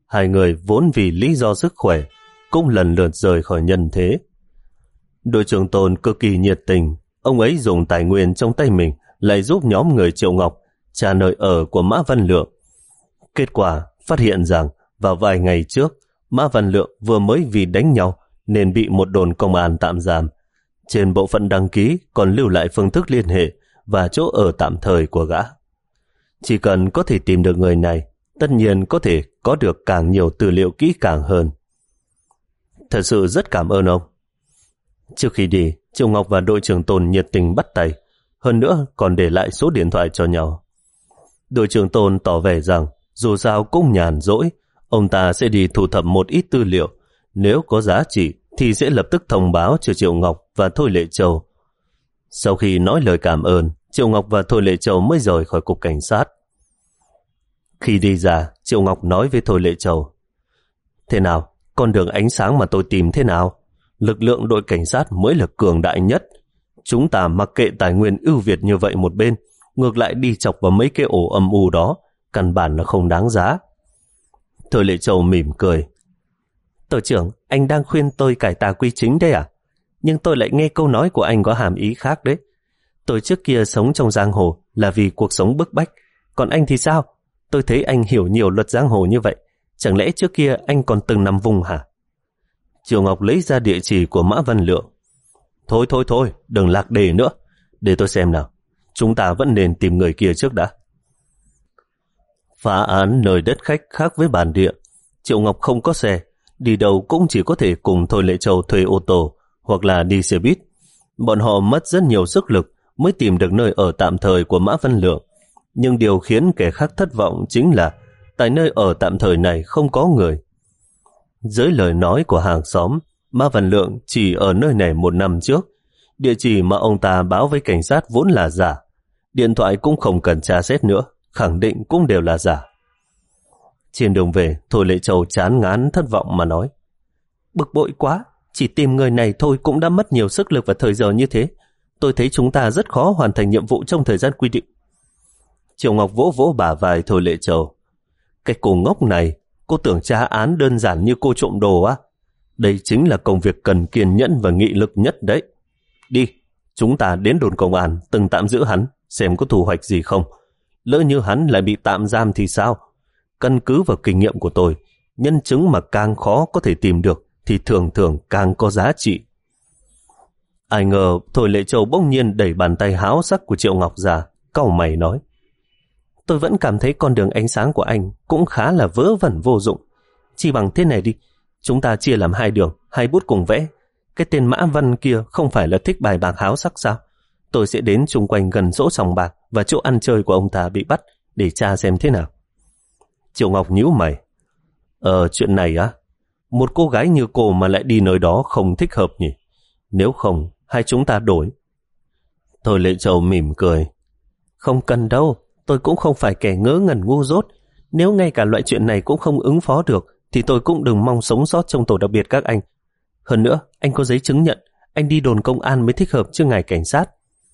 Hai người vốn vì lý do sức khỏe cũng lần lượt rời khỏi nhân thế. Đội trưởng Tôn cực kỳ nhiệt tình, ông ấy dùng tài nguyên trong tay mình lại giúp nhóm người Triệu Ngọc trả nơi ở của Mã Văn Lượng. Kết quả phát hiện rằng vào vài ngày trước, Mã Văn Lượng vừa mới vì đánh nhau nên bị một đồn công an tạm giam. Trên bộ phận đăng ký còn lưu lại phương thức liên hệ và chỗ ở tạm thời của gã. Chỉ cần có thể tìm được người này, tất nhiên có thể có được càng nhiều tư liệu kỹ càng hơn. Thật sự rất cảm ơn ông. Trước khi đi, Triệu Ngọc và đội trưởng Tôn nhiệt tình bắt tay, hơn nữa còn để lại số điện thoại cho nhau. Đội trưởng Tôn tỏ vẻ rằng dù sao cũng nhàn rỗi, ông ta sẽ đi thu thập một ít tư liệu, nếu có giá trị thì sẽ lập tức thông báo cho Triệu Ngọc và Thôi Lệ Châu. Sau khi nói lời cảm ơn, Triệu Ngọc và Thôi Lệ Châu mới rời khỏi cục cảnh sát. Khi đi ra, Triệu Ngọc nói với Thôi Lệ Châu: Thế nào, con đường ánh sáng mà tôi tìm thế nào? Lực lượng đội cảnh sát mới là cường đại nhất. Chúng ta mặc kệ tài nguyên ưu việt như vậy một bên, ngược lại đi chọc vào mấy cái ổ âm u đó, căn bản là không đáng giá. Thôi Lệ Châu mỉm cười: Tổ trưởng, anh đang khuyên tôi cải tà quy chính đấy à? Nhưng tôi lại nghe câu nói của anh có hàm ý khác đấy. Tôi trước kia sống trong giang hồ là vì cuộc sống bức bách, còn anh thì sao? Tôi thấy anh hiểu nhiều luật giang hồ như vậy, chẳng lẽ trước kia anh còn từng nằm vùng hả? Triệu Ngọc lấy ra địa chỉ của Mã Văn Lượng. Thôi thôi thôi, đừng lạc đề nữa. Để tôi xem nào. Chúng ta vẫn nên tìm người kia trước đã. Phá án nơi đất khách khác với bản địa. Triệu Ngọc không có xe, đi đâu cũng chỉ có thể cùng Thôi Lệ Châu thuê ô tô hoặc là đi xe buýt. Bọn họ mất rất nhiều sức lực mới tìm được nơi ở tạm thời của Mã Văn Lượng. Nhưng điều khiến kẻ khác thất vọng chính là tại nơi ở tạm thời này không có người. Dưới lời nói của hàng xóm, Mã Văn Lượng chỉ ở nơi này một năm trước. Địa chỉ mà ông ta báo với cảnh sát vốn là giả. Điện thoại cũng không cần tra xét nữa, khẳng định cũng đều là giả. Trên đường về, Thôi Lệ Châu chán ngán thất vọng mà nói: Bực bội quá, chỉ tìm người này thôi cũng đã mất nhiều sức lực và thời giờ như thế. Tôi thấy chúng ta rất khó hoàn thành nhiệm vụ trong thời gian quy định. Triệu Ngọc vỗ vỗ bả vai Thôi Lệ Châu: Cái cô ngốc này, cô tưởng tra án đơn giản như cô trộm đồ á? Đây chính là công việc cần kiên nhẫn và nghị lực nhất đấy. Đi, chúng ta đến đồn công an từng tạm giữ hắn, xem có thu hoạch gì không. Lỡ như hắn lại bị tạm giam thì sao? Căn cứ vào kinh nghiệm của tôi, nhân chứng mà càng khó có thể tìm được thì thường thường càng có giá trị. Ai ngờ Thôi Lệ Châu bỗng nhiên đẩy bàn tay háo sắc của Triệu Ngọc ra, cau mày nói: Tôi vẫn cảm thấy con đường ánh sáng của anh cũng khá là vớ vẩn vô dụng. Chỉ bằng thế này đi, chúng ta chia làm hai đường, hai bút cùng vẽ. Cái tên Mã Văn kia không phải là thích bài bạc háo sắc sao? Tôi sẽ đến chung quanh gần chỗ sòng bạc và chỗ ăn chơi của ông ta bị bắt để tra xem thế nào. Triệu Ngọc nhíu mày: Ờ, chuyện này á? Một cô gái như cô mà lại đi nơi đó không thích hợp nhỉ? Nếu không, hai chúng ta đổi. Thôi Lệ Châu mỉm cười: Không cần đâu, tôi cũng không phải kẻ ngớ ngẩn ngu dốt. Nếu ngay cả loại chuyện này cũng không ứng phó được thì tôi cũng đừng mong sống sót trong tổ đặc biệt các anh. Hơn nữa, anh có giấy chứng nhận, anh đi đồn công an mới thích hợp chứ ngài cảnh sát.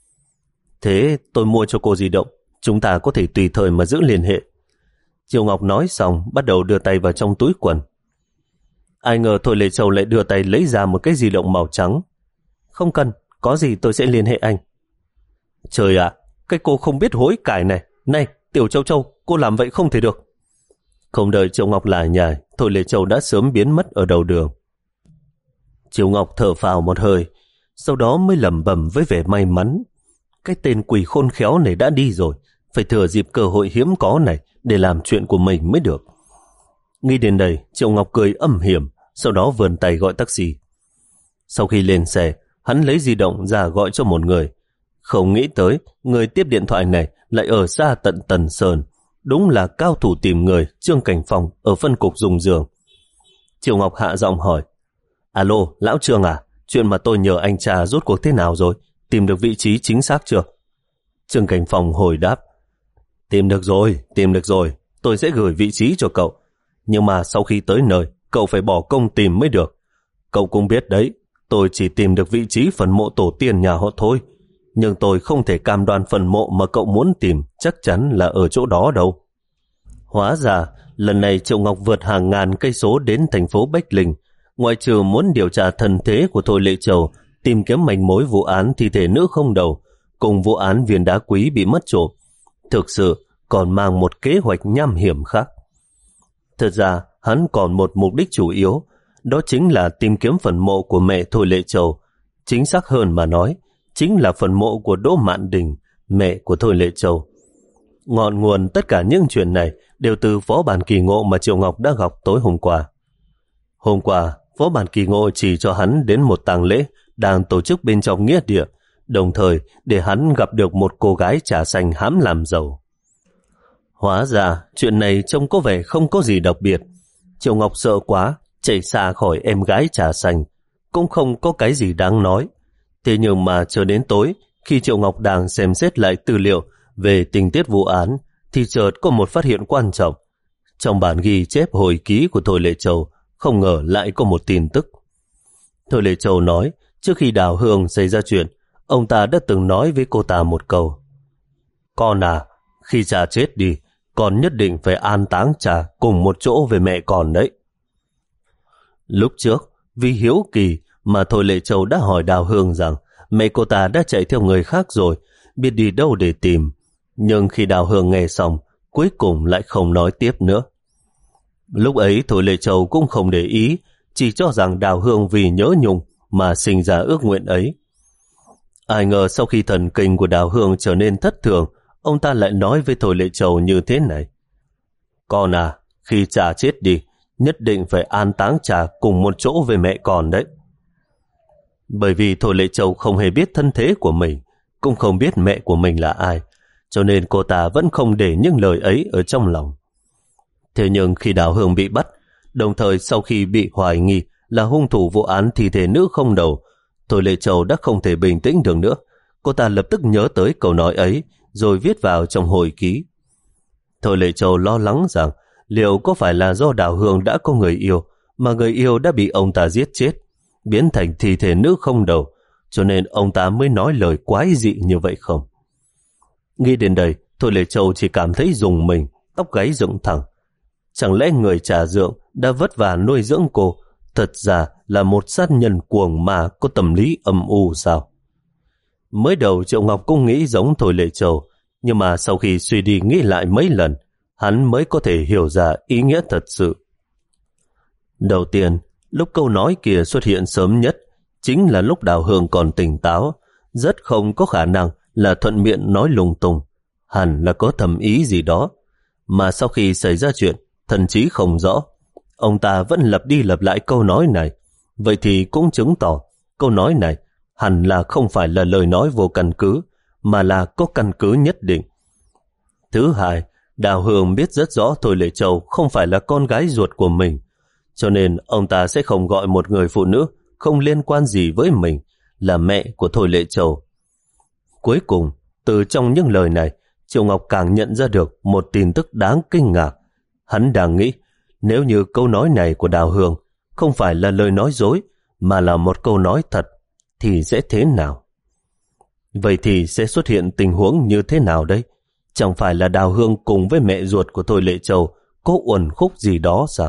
Thế tôi mua cho cô di động, chúng ta có thể tùy thời mà giữ liên hệ. Triệu Ngọc nói xong bắt đầu đưa tay vào trong túi quần. Ai ngờ Thôi Lệ Châu lại đưa tay lấy ra một cái di động màu trắng. Không cần, có gì tôi sẽ liên hệ anh. Trời ạ, cái cô không biết hối cải này. Này, Tiểu Châu Châu, cô làm vậy không thể được. Không đợi Triệu Ngọc lải nhải, Thôi Lệ Châu đã sớm biến mất ở đầu đường. Triệu Ngọc thở phào một hơi, sau đó mới lẩm bẩm với vẻ may mắn: Cái tên quỷ khôn khéo này đã đi rồi, phải thừa dịp cơ hội hiếm có này để làm chuyện của mình mới được. Nghĩ đến đây, Triệu Ngọc cười âm hiểm, sau đó vươn tay gọi taxi. Sau khi lên xe, hắn lấy di động ra gọi cho một người. Không nghĩ tới, người tiếp điện thoại này lại ở xa tận Tần Sơn. Đúng là cao thủ tìm người Trương Cảnh Phong ở phân cục dùng giường. Triệu Ngọc hạ giọng hỏi: Alo, lão Trương à, chuyện mà tôi nhờ anh tra rốt cuộc thế nào rồi? Tìm được vị trí chính xác chưa? Trương Cảnh Phong hồi đáp: Tìm được rồi, tìm được rồi, tôi sẽ gửi vị trí cho cậu. Nhưng mà sau khi tới nơi, cậu phải bỏ công tìm mới được. Cậu cũng biết đấy, tôi chỉ tìm được vị trí phần mộ tổ tiên nhà họ Thôi. Nhưng tôi không thể cam đoan phần mộ mà cậu muốn tìm chắc chắn là ở chỗ đó đâu. Hóa ra Lần này Triệu Ngọc vượt hàng ngàn cây số đến thành phố Bách Linh, ngoại trừ muốn điều tra thân thế của Thôi Lệ Châu, tìm kiếm manh mối vụ án thi thể nữ không đầu cùng vụ án viên đá quý bị mất trộm, thực sự còn mang một kế hoạch nham hiểm khác. Thật ra hắn còn một mục đích chủ yếu, đó chính là tìm kiếm phần mộ của mẹ Thôi Lệ Châu. Chính xác hơn mà nói, chính là phần mộ của Đỗ Mạn Đình, mẹ của Thôi Lệ Châu. Ngọn nguồn tất cả những chuyện này đều từ phó bản kỳ ngộ mà Triệu Ngọc đã gặp tối hôm qua. Hôm qua, phó bản kỳ ngộ chỉ cho hắn đến một tang lễ đang tổ chức bên trong nghĩa địa, đồng thời để hắn gặp được một cô gái trà xanh hãm làm giàu. Hóa ra, chuyện này trông có vẻ không có gì đặc biệt. Triệu Ngọc sợ quá, chạy xa khỏi em gái trà xanh, cũng không có cái gì đáng nói. Thế nhưng mà chờ đến tối, khi Triệu Ngọc đang xem xét lại tư liệu về tình tiết vụ án, thì chợt có một phát hiện quan trọng. Trong bản ghi chép hồi ký của Thôi Lệ Châu, không ngờ lại có một tin tức. Thôi Lệ Châu nói, trước khi Đào Hương xảy ra chuyện, ông ta đã từng nói với cô ta một câu: "Con à, khi cha chết đi, con nhất định phải an táng cha cùng một chỗ với mẹ con đấy." Lúc trước, vì hiếu kỳ mà Thôi Lệ Châu đã hỏi Đào Hương rằng mẹ cô ta đã chạy theo người khác rồi, biết đi đâu để tìm. Nhưng khi Đào Hương nghe xong, cuối cùng lại không nói tiếp nữa. Lúc ấy Thôi Lệ Châu cũng không để ý, chỉ cho rằng Đào Hương vì nhớ nhung mà sinh ra ước nguyện ấy. Ai ngờ sau khi thần kinh của Đào Hương trở nên thất thường, ông ta lại nói với Thôi Lệ Châu như thế này: "Con à, khi cha chết đi, nhất định phải an táng cha cùng một chỗ với mẹ con đấy." Bởi vì Thôi Lệ Châu không hề biết thân thế của mình, cũng không biết mẹ của mình là ai, cho nên cô ta vẫn không để những lời ấy ở trong lòng. Thế nhưng khi Đào Hương bị bắt, đồng thời sau khi bị hoài nghi là hung thủ vụ án thi thể nữ không đầu, Thôi Lệ Châu đã không thể bình tĩnh được nữa. Cô ta lập tức nhớ tới câu nói ấy, rồi viết vào trong hồi ký. Thôi Lệ Châu lo lắng rằng liệu có phải là do Đào Hương đã có người yêu, mà người yêu đã bị ông ta giết chết, biến thành thi thể nữ không đầu, cho nên ông ta mới nói lời quái dị như vậy không? Nghĩ đến đây, Thôi Lệ Châu chỉ cảm thấy rùng mình, tóc gáy dựng thẳng. Chẳng lẽ người Trà Dượng đã vất vả nuôi dưỡng cô thật ra là một sát nhân cuồng ma có tâm lý âm u sao? Mới đầu Triệu Ngọc cũng nghĩ giống Thôi Lệ Châu, nhưng mà sau khi suy đi nghĩ lại mấy lần, hắn mới có thể hiểu ra ý nghĩa thật sự. Đầu tiên, lúc câu nói kia xuất hiện sớm nhất, chính là lúc Đào Hương còn tỉnh táo, rất không có khả năng là thuận miệng nói lung tung, hẳn là có thầm ý gì đó. Mà sau khi xảy ra chuyện, thần trí không rõ, ông ta vẫn lặp đi lặp lại câu nói này, vậy thì cũng chứng tỏ câu nói này hẳn là không phải là lời nói vô căn cứ, mà là có căn cứ nhất định. Thứ hai, Đào Hương biết rất rõ Thôi Lệ Châu không phải là con gái ruột của mình, cho nên ông ta sẽ không gọi một người phụ nữ không liên quan gì với mình là mẹ của Thôi Lệ Châu. Cuối cùng, từ trong những lời này, Triệu Ngọc càng nhận ra được một tin tức đáng kinh ngạc. Hắn đang nghĩ, nếu như câu nói này của Đào Hương không phải là lời nói dối, mà là một câu nói thật, thì sẽ thế nào? Vậy thì sẽ xuất hiện tình huống như thế nào đây? Chẳng phải là Đào Hương cùng với mẹ ruột của Thôi Lệ Châu có uẩn khúc gì đó sao?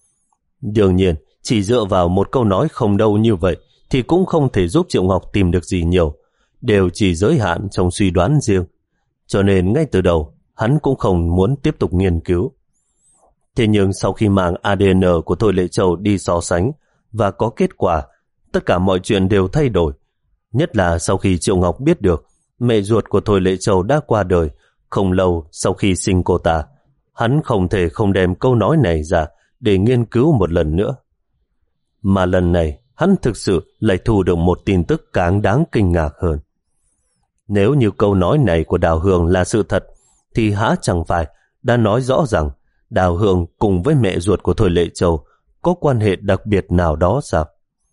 Đương nhiên, chỉ dựa vào một câu nói không đâu như vậy thì cũng không thể giúp Triệu Ngọc tìm được gì nhiều, đều chỉ giới hạn trong suy đoán riêng. Cho nên ngay từ đầu, hắn cũng không muốn tiếp tục nghiên cứu. Thế nhưng sau khi mang a đê en của Thôi Lệ Châu đi so sánh và có kết quả, tất cả mọi chuyện đều thay đổi. Nhất là sau khi Triệu Ngọc biết được mẹ ruột của Thôi Lệ Châu đã qua đời không lâu sau khi sinh cô ta, hắn không thể không đem câu nói này ra để nghiên cứu một lần nữa. Mà lần này, hắn thực sự lại thu được một tin tức càng đáng kinh ngạc hơn. Nếu như câu nói này của Đào Hương là sự thật, thì há chẳng phải đã nói rõ rằng Đào Hương cùng với mẹ ruột của Thôi Lệ Châu có quan hệ đặc biệt nào đó sao?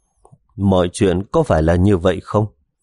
Mọi chuyện có phải là như vậy không?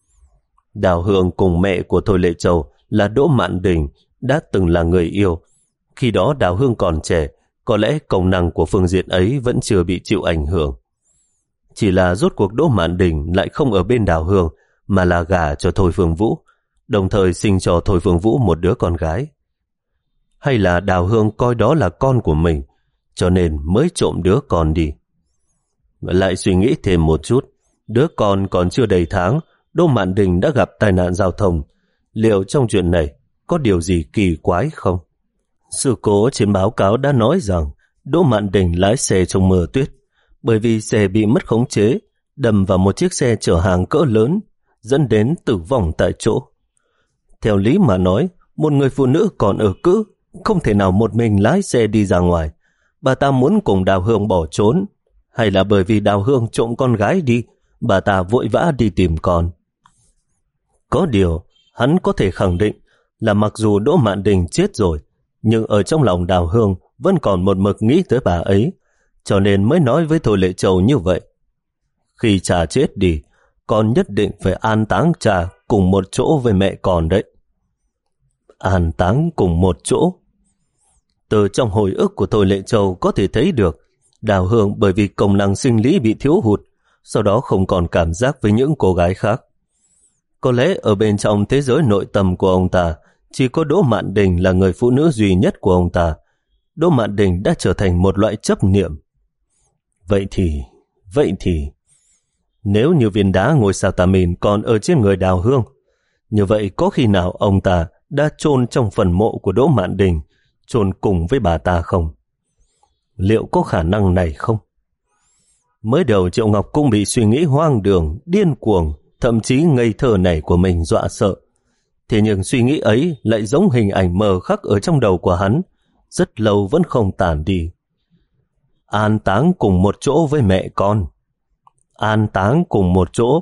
Đào Hương cùng mẹ của Thôi Lệ Châu là Đỗ Mạn Đình đã từng là người yêu. Khi đó Đào Hương còn trẻ, có lẽ công năng của phương diện ấy vẫn chưa bị chịu ảnh hưởng. Chỉ là rốt cuộc Đỗ Mạn Đình lại không ở bên Đào Hương, mà là gả cho Thôi Phương Vũ, đồng thời sinh cho Thôi Phương Vũ một đứa con gái. Hay là Đào Hương coi đó là con của mình, cho nên mới trộm đứa con đi. Lại suy nghĩ thêm một chút, đứa con còn chưa đầy tháng, Đỗ Mạn Đình đã gặp tai nạn giao thông. Liệu trong chuyện này có điều gì kỳ quái không? Sự cố trên báo cáo đã nói rằng Đỗ Mạn Đình lái xe trong mưa tuyết, bởi vì xe bị mất khống chế, đâm vào một chiếc xe chở hàng cỡ lớn, dẫn đến tử vong tại chỗ. Theo lý mà nói, một người phụ nữ còn ở cữ, không thể nào một mình lái xe đi ra ngoài. Bà ta muốn cùng Đào Hương bỏ trốn, hay là bởi vì Đào Hương trộm con gái đi, bà ta vội vã đi tìm con? Có điều, hắn có thể khẳng định là mặc dù Đỗ Mạn Đình chết rồi, nhưng ở trong lòng Đào Hương vẫn còn một mực nghĩ tới bà ấy, cho nên mới nói với Thôi Lệ Châu như vậy. Khi cha chết đi, con nhất định phải an táng cha cùng một chỗ với mẹ con đấy. An táng cùng một chỗ? Từ trong hồi ức của Thôi Lệ Châu có thể thấy được, Đào Hương bởi vì công năng sinh lý bị thiếu hụt, sau đó không còn cảm giác với những cô gái khác. Có lẽ ở bên trong thế giới nội tâm của ông ta, chỉ có Đỗ Mạn Đình là người phụ nữ duy nhất của ông ta. Đỗ Mạn Đình đã trở thành một loại chấp niệm. Vậy thì, vậy thì, nếu như viên đá ngôi sao tà mìn còn ở trên người Đào Hương, như vậy có khi nào ông ta đã chôn trong phần mộ của Đỗ Mạn Đình, chôn cùng với bà ta không? Liệu có khả năng này không? Mới đầu Triệu Ngọc cũng bị suy nghĩ hoang đường, điên cuồng, thậm chí ngây thơ này của mình dọa sợ. Thế nhưng suy nghĩ ấy lại giống hình ảnh mờ khắc ở trong đầu của hắn, rất lâu vẫn không tản đi. An táng cùng một chỗ với mẹ con. An táng cùng một chỗ.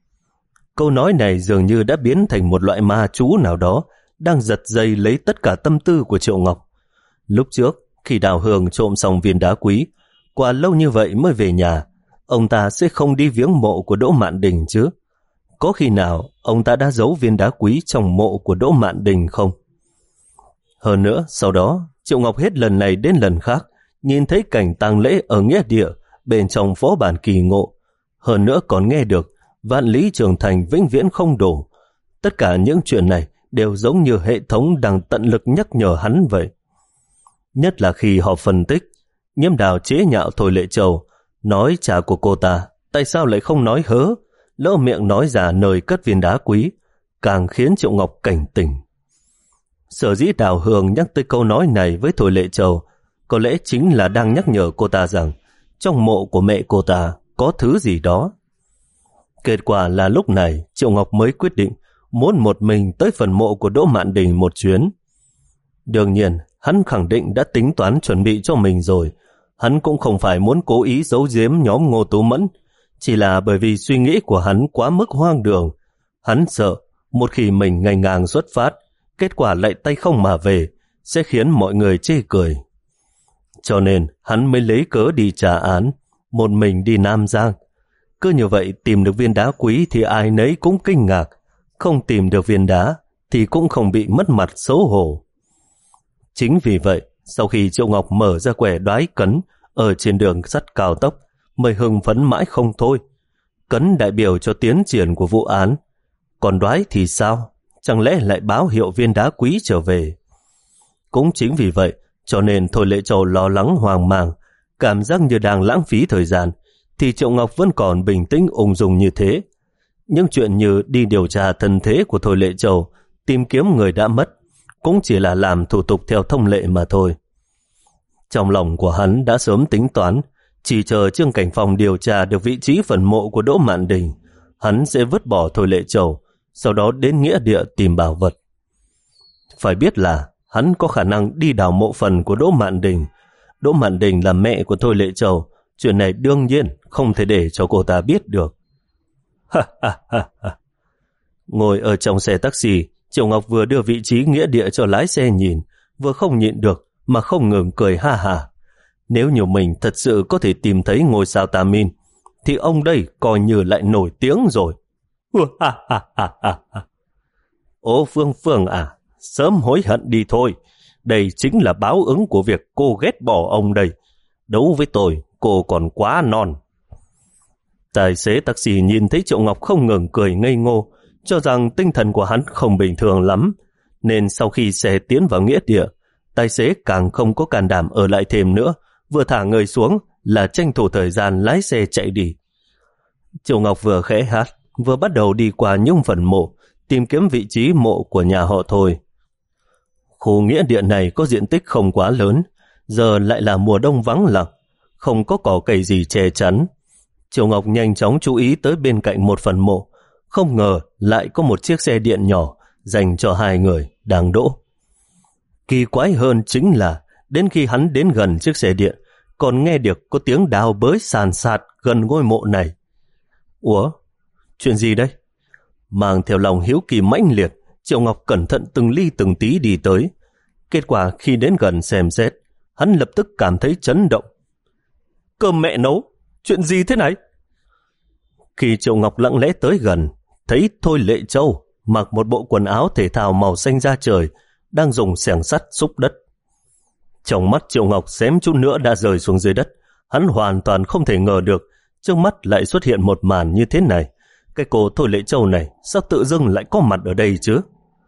Câu nói này dường như đã biến thành một loại ma chú nào đó, đang giật dây lấy tất cả tâm tư của Triệu Ngọc. Lúc trước, khi Đào Hương trộm xong viên đá quý, qua lâu như vậy mới về nhà, ông ta sẽ không đi viếng mộ của Đỗ Mạn Đình chứ? Có khi nào ông ta đã giấu viên đá quý trong mộ của Đỗ Mạn Đình không? Hơn nữa, sau đó, Triệu Ngọc hết lần này đến lần khác, nhìn thấy cảnh tang lễ ở nghĩa địa bên trong phó bản kỳ ngộ. Hơn nữa còn nghe được vạn lý trường thành vĩnh viễn không đổ. Tất cả những chuyện này đều giống như hệ thống đang tận lực nhắc nhở hắn vậy. Nhất là khi họ phân tích, Nhiễm Đào chế nhạo Thôi Lệ Châu, nói cha của cô ta tại sao lại không nói hớ, lỡ miệng nói ra nơi cất viên đá quý, càng khiến Triệu Ngọc cảnh tỉnh. Sở dĩ Đào Hương nhắc tới câu nói này với Thôi Lệ Châu, có lẽ chính là đang nhắc nhở cô ta rằng trong mộ của mẹ cô ta có thứ gì đó. Kết quả là lúc này Triệu Ngọc mới quyết định muốn một mình tới phần mộ của Đỗ Mạn Đình một chuyến. Đương nhiên, hắn khẳng định đã tính toán chuẩn bị cho mình rồi. Hắn cũng không phải muốn cố ý giấu giếm nhóm Ngô Tú Mẫn, chỉ là bởi vì suy nghĩ của hắn quá mức hoang đường. Hắn sợ một khi mình ngây ngang xuất phát, kết quả lại tay không mà về, sẽ khiến mọi người chê cười. Cho nên hắn mới lấy cớ đi trả án, một mình đi Nam Giang. Cứ như vậy tìm được viên đá quý thì ai nấy cũng kinh ngạc, không tìm được viên đá thì cũng không bị mất mặt xấu hổ. Chính vì vậy, sau khi Triệu Ngọc mở ra quẻ đoái cấn ở trên đường sắt cao tốc, mới hưng phấn mãi không thôi. Cấn đại biểu cho tiến triển của vụ án, còn đoái thì sao? Chẳng lẽ lại báo hiệu viên đá quý trở về? Cũng chính vì vậy, cho nên Thôi Lệ Châu lo lắng hoang mang, cảm giác như đang lãng phí thời gian, thì Triệu Ngọc vẫn còn bình tĩnh ung dung như thế. Những chuyện như đi điều tra thân thế của Thôi Lệ Châu, tìm kiếm người đã mất, cũng chỉ là làm thủ tục theo thông lệ mà thôi. Trong lòng của hắn đã sớm tính toán, chỉ chờ Trương Cảnh Phong điều tra được vị trí phần mộ của Đỗ Mạn Đình, hắn sẽ vứt bỏ Thôi Lệ Châu, sau đó đến nghĩa địa tìm bảo vật. Phải biết là hắn có khả năng đi đào mộ phần của Đỗ Mạn Đình. Đỗ Mạn Đình là mẹ của Thôi Lệ Châu, chuyện này đương nhiên không thể để cho cô ta biết được. Ha ha ha ha. Ngồi ở trong xe taxi, Triệu Ngọc vừa đưa vị trí nghĩa địa cho lái xe nhìn, vừa không nhịn được mà không ngừng cười ha ha. Nếu như mình thật sự có thể tìm thấy ngôi sao tà min, thì ông đây coi như lại nổi tiếng rồi. Ha ha ha ha ha. Ô Phương Phương à, sớm hối hận đi thôi. Đây chính là báo ứng của việc cô ghét bỏ ông đây. Đấu với tôi, cô còn quá non. Tài xế taxi nhìn thấy Triệu Ngọc không ngừng cười ngây ngô, cho rằng tinh thần của hắn không bình thường lắm, nên sau khi xe tiến vào nghĩa địa, tài xế càng không có can đảm ở lại thêm nữa, vừa thả người xuống là tranh thủ thời gian lái xe chạy đi. Triệu Ngọc vừa khẽ hát, vừa bắt đầu đi qua những phần mộ, tìm kiếm vị trí mộ của nhà họ Thôi. Khu nghĩa địa này có diện tích không quá lớn, giờ lại là mùa đông vắng lặng, không có cỏ cây gì che chắn. Triệu Ngọc nhanh chóng chú ý tới bên cạnh một phần mộ, không ngờ lại có một chiếc xe điện nhỏ dành cho hai người đang đỗ. Kỳ quái hơn chính là đến khi hắn đến gần chiếc xe điện, còn nghe được có tiếng đào bới sàn sạt gần ngôi mộ này. Ủa, chuyện gì đây? Mang theo lòng hiếu kỳ mãnh liệt, Triệu Ngọc cẩn thận từng ly từng tí đi tới. Kết quả khi đến gần xem xét, hắn lập tức cảm thấy chấn động. Cơm mẹ nấu, chuyện gì thế này? Khi Triệu Ngọc lặng lẽ tới gần, thấy Thôi Lệ Châu mặc một bộ quần áo thể thao màu xanh da trời, đang dùng xẻng sắt xúc đất. Trong mắt Triệu Ngọc xém chút nữa đã rơi xuống dưới đất. Hắn hoàn toàn không thể ngờ được trước mắt lại xuất hiện một màn như thế này. Cái cô Thôi Lệ Châu này sao tự dưng lại có mặt ở đây chứ?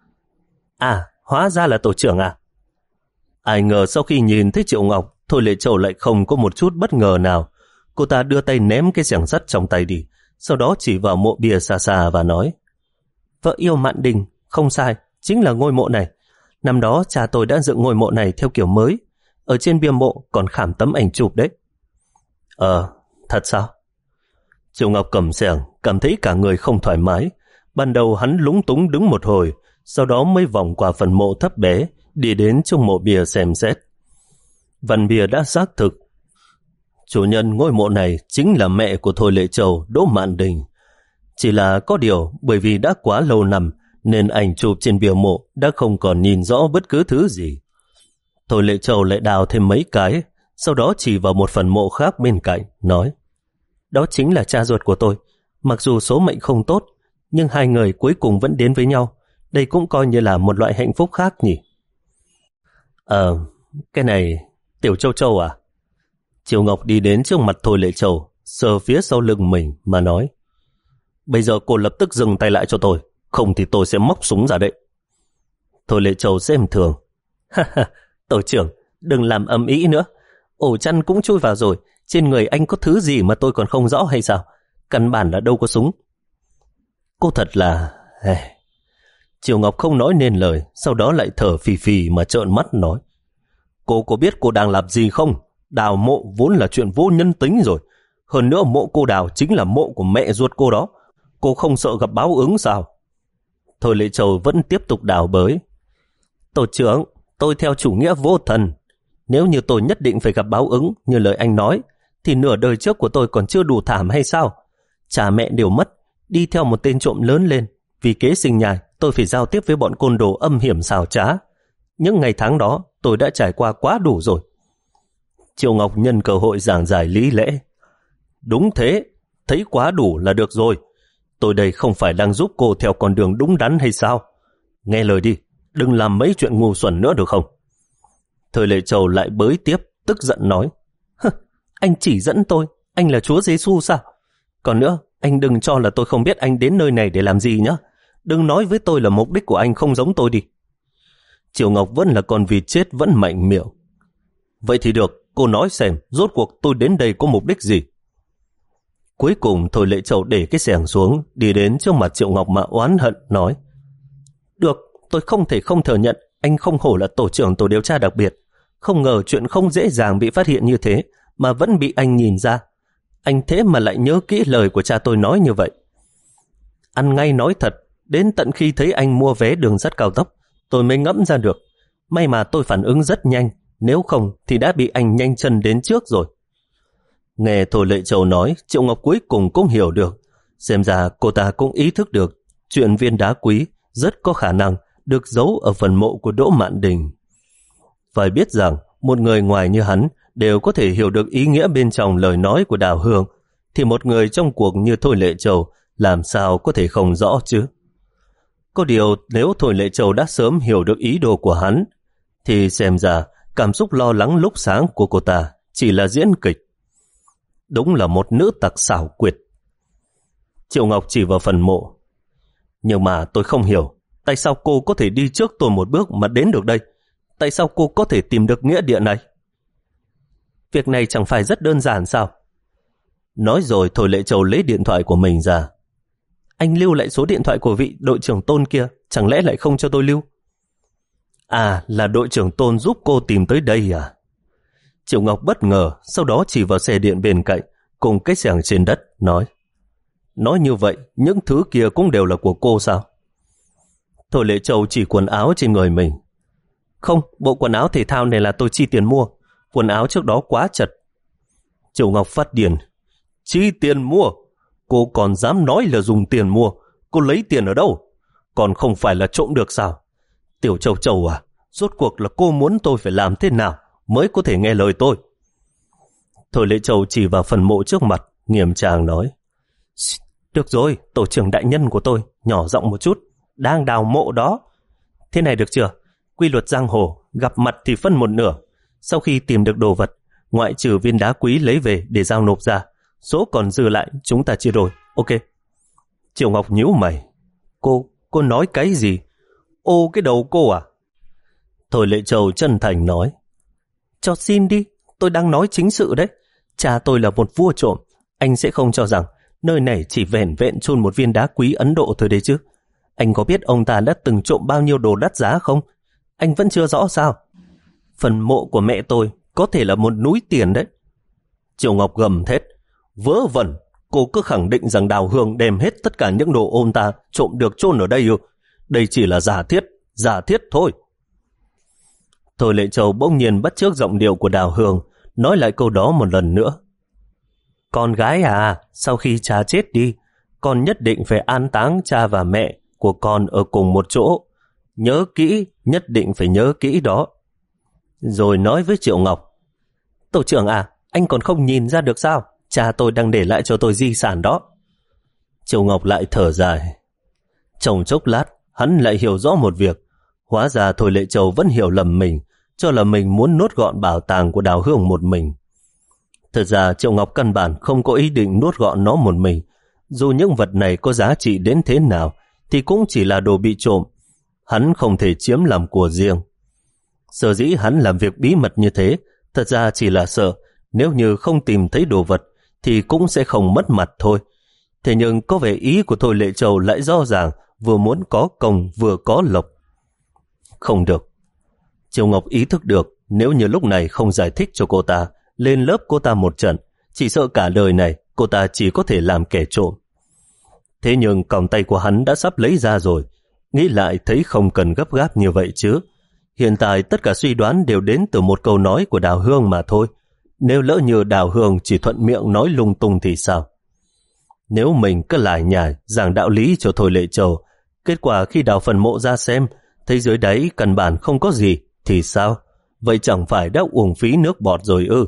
À, hóa ra là tổ trưởng à? Ai ngờ sau khi nhìn thấy Triệu Ngọc, Thôi Lệ Châu lại không có một chút bất ngờ nào. Cô ta đưa tay ném cái xẻng sắt trong tay đi, sau đó chỉ vào mộ bia xa xa và nói: Vợ yêu Mạn Đình, không sai, chính là ngôi mộ này. Năm đó cha tôi đã dựng ngôi mộ này theo kiểu mới, ở trên bia mộ còn khảm tấm ảnh chụp đấy. Ờ, thật sao? Triệu Ngọc cầm xẻng, cảm thấy cả người không thoải mái. Ban đầu hắn lúng túng đứng một hồi, sau đó mới vòng qua phần mộ thấp bé, đi đến trong mộ bia xem xét. Văn bia đã xác thực. Chủ nhân ngôi mộ này chính là mẹ của Thôi Lệ Châu, Đỗ Mạn Đình. Chỉ là có điều bởi vì đã quá lâu năm nên ảnh chụp trên bia mộ đã không còn nhìn rõ bất cứ thứ gì. Thôi Lệ Châu lại đào thêm mấy cái, sau đó chỉ vào một phần mộ khác bên cạnh, nói: Đó chính là cha ruột của tôi. Mặc dù số mệnh không tốt, nhưng hai người cuối cùng vẫn đến với nhau. Đây cũng coi như là một loại hạnh phúc khác nhỉ. Ờ, cái này, Tiểu Châu Châu à? Triệu Ngọc đi đến trước mặt Thôi Lệ Châu, sờ phía sau lưng mình mà nói: Bây giờ cô lập tức dừng tay lại cho tôi, không thì tôi sẽ móc súng ra đấy. Thôi Lệ Châu xem thường: Ha ha, tổ trưởng, đừng làm ầm ĩ nữa. Ổ chăn cũng chui vào rồi, trên người anh có thứ gì mà tôi còn không rõ hay sao? Căn bản là đâu có súng. Cô thật là... Triệu Ngọc không nói nên lời, sau đó lại thở phì phì mà trợn mắt nói: Cô có biết cô đang làm gì không? Đào mộ vốn là chuyện vô nhân tính rồi. Hơn nữa mộ cô đào chính là mộ của mẹ ruột cô đó. Cô không sợ gặp báo ứng sao? Thôi Lệ Châu vẫn tiếp tục đào bới: Tổ trưởng, tôi theo chủ nghĩa vô thần. Nếu như tôi nhất định phải gặp báo ứng như lời anh nói, thì nửa đời trước của tôi còn chưa đủ thảm hay sao? Cha mẹ đều mất, đi theo một tên trộm lớn lên. Vì kế sinh nhai, tôi phải giao tiếp với bọn côn đồ âm hiểm xảo trá. Những ngày tháng đó, tôi đã trải qua quá đủ rồi. Triệu Ngọc nhân cơ hội giảng giải lý lẽ: Đúng thế, thấy quá đủ là được rồi. Tôi đây không phải đang giúp cô theo con đường đúng đắn hay sao? Nghe lời đi, đừng làm mấy chuyện ngu xuẩn nữa được không? Thôi Lệ Châu lại bới tiếp, tức giận nói: Anh chỉ dẫn tôi, anh là Chúa Giêsu sao? Còn nữa, anh đừng cho là tôi không biết anh đến nơi này để làm gì nhé. Đừng nói với tôi là mục đích của anh không giống tôi đi. Triệu Ngọc vẫn là con vịt chết vẫn mạnh miệng: Vậy thì được, cô nói xem rốt cuộc tôi đến đây có mục đích gì? Cuối cùng Thôi Lệ Châu để cái xẻng xuống, đi đến trước mặt Triệu Ngọc mà oán hận nói: Được, tôi không thể không thừa nhận anh không hổ là tổ trưởng tổ điều tra đặc biệt. Không ngờ chuyện không dễ dàng bị phát hiện như thế mà vẫn bị anh nhìn ra. Anh thế mà lại nhớ kỹ lời của cha tôi nói như vậy. Ăn ngay nói thật, đến tận khi thấy anh mua vé đường sắt cao tốc, tôi mới ngẫm ra được. May mà tôi phản ứng rất nhanh, nếu không thì đã bị anh nhanh chân đến trước rồi. Nghe Thôi Lệ Châu nói, Triệu Ngọc cuối cùng cũng hiểu được. Xem ra cô ta cũng ý thức được chuyện viên đá quý rất có khả năng được giấu ở phần mộ của Đỗ Mạn Đình. Phải biết rằng một người ngoài như hắn đều có thể hiểu được ý nghĩa bên trong lời nói của Đào Hương, thì một người trong cuộc như Thôi Lệ Châu làm sao có thể không rõ chứ? Có điều nếu Thôi Lệ Châu đã sớm hiểu được ý đồ của hắn, thì xem ra cảm xúc lo lắng lúc sáng của cô ta chỉ là diễn kịch. Đúng là một nữ tặc xảo quyệt. Triệu Ngọc chỉ vào phần mộ: Nhưng mà tôi không hiểu, tại sao cô có thể đi trước tôi một bước mà đến được đây? Tại sao cô có thể tìm được nghĩa địa này? Việc này chẳng phải rất đơn giản sao? Nói rồi Thôi Lệ Châu lấy điện thoại của mình ra. Anh lưu lại số điện thoại của vị đội trưởng Tôn kia, chẳng lẽ lại không cho tôi lưu? À, là đội trưởng Tôn giúp cô tìm tới đây à? Triệu Ngọc bất ngờ, sau đó chỉ vào xe điện bên cạnh, cùng cái xẻng trên đất, nói. Nói như vậy, những thứ kia cũng đều là của cô sao? Thôi Lệ Châu chỉ quần áo trên người mình. Không, bộ quần áo thể thao này là tôi chi tiền mua. Quần áo trước đó quá chật. Triệu Ngọc phát điên. Chi tiền mua? Cô còn dám nói là dùng tiền mua? Cô lấy tiền ở đâu? Còn không phải là trộm được sao? Tiểu Châu Châu à, rốt cuộc là cô muốn tôi phải làm thế nào mới có thể nghe lời tôi? Thôi Lệ Châu chỉ vào phần mộ trước mặt, nghiêm trang nói. Được rồi, tổ trưởng đại nhân của tôi, nhỏ giọng một chút, đang đào mộ đó. Thế này được chưa? Quy luật giang hồ, gặp mặt thì phân một nửa. Sau khi tìm được đồ vật, ngoại trừ viên đá quý lấy về để giao nộp ra, số còn dư lại chúng ta chia đôi, ok? Triệu Ngọc nhíu mày. Cô, cô nói cái gì? Ô cái đầu cô à? Thôi Lệ Châu chân thành nói. Cho xin đi, tôi đang nói chính sự đấy. Cha tôi là một vua trộm, anh sẽ không cho rằng nơi này chỉ vẻn vẹn chôn một viên đá quý Ấn Độ thôi đấy chứ. Anh có biết ông ta đã từng trộm bao nhiêu đồ đắt giá không? Anh vẫn chưa rõ sao? Phần mộ của mẹ tôi có thể là một núi tiền đấy. Triệu Ngọc gầm thét. Vớ vẩn, cô cứ khẳng định rằng Đào Hương đem hết tất cả những đồ ông ta trộm được chôn ở đây ư? Đây chỉ là giả thiết, giả thiết thôi. Thôi Lệ Châu bỗng nhiên bắt chước giọng điệu của Đào Hương, nói lại câu đó một lần nữa. Con gái à, sau khi cha chết đi, con nhất định phải an táng cha và mẹ của con ở cùng một chỗ. Nhớ kỹ, nhất định phải nhớ kỹ đó. Rồi nói với Triệu Ngọc. Tổ trưởng à, anh còn không nhìn ra được sao? Cha tôi đang để lại cho tôi di sản đó. Triệu Ngọc lại thở dài. Trong chốc lát, hắn lại hiểu rõ một việc. Hóa ra Thôi Lệ Châu vẫn hiểu lầm mình, cho là mình muốn nuốt gọn bảo tàng của Đào Hương một mình. Thật ra Triệu Ngọc căn bản không có ý định nuốt gọn nó một mình. Dù những vật này có giá trị đến thế nào, thì cũng chỉ là đồ bị trộm. Hắn không thể chiếm làm của riêng. Sở dĩ hắn làm việc bí mật như thế, thật ra chỉ là sợ nếu như không tìm thấy đồ vật thì cũng sẽ không mất mặt thôi. Thế nhưng có vẻ ý của Thôi Lệ Châu lại rõ ràng, vừa muốn có công vừa có lộc. Không được. Triệu Ngọc ý thức được nếu như lúc này không giải thích cho cô ta, lên lớp cô ta một trận, chỉ sợ cả đời này cô ta chỉ có thể làm kẻ trộm. Thế nhưng còng tay của hắn đã sắp lấy ra rồi, nghĩ lại thấy không cần gấp gáp như vậy chứ. Hiện tại tất cả suy đoán đều đến từ một câu nói của Đào Hương mà thôi. Nếu lỡ như Đào Hương chỉ thuận miệng nói lung tung thì sao? Nếu mình cứ lải nhải giảng đạo lý cho Thôi Lệ Châu, kết quả khi đào phần mộ ra xem, thấy dưới đáy căn bản không có gì, thì sao? Vậy chẳng phải đã uổng phí nước bọt rồi ư?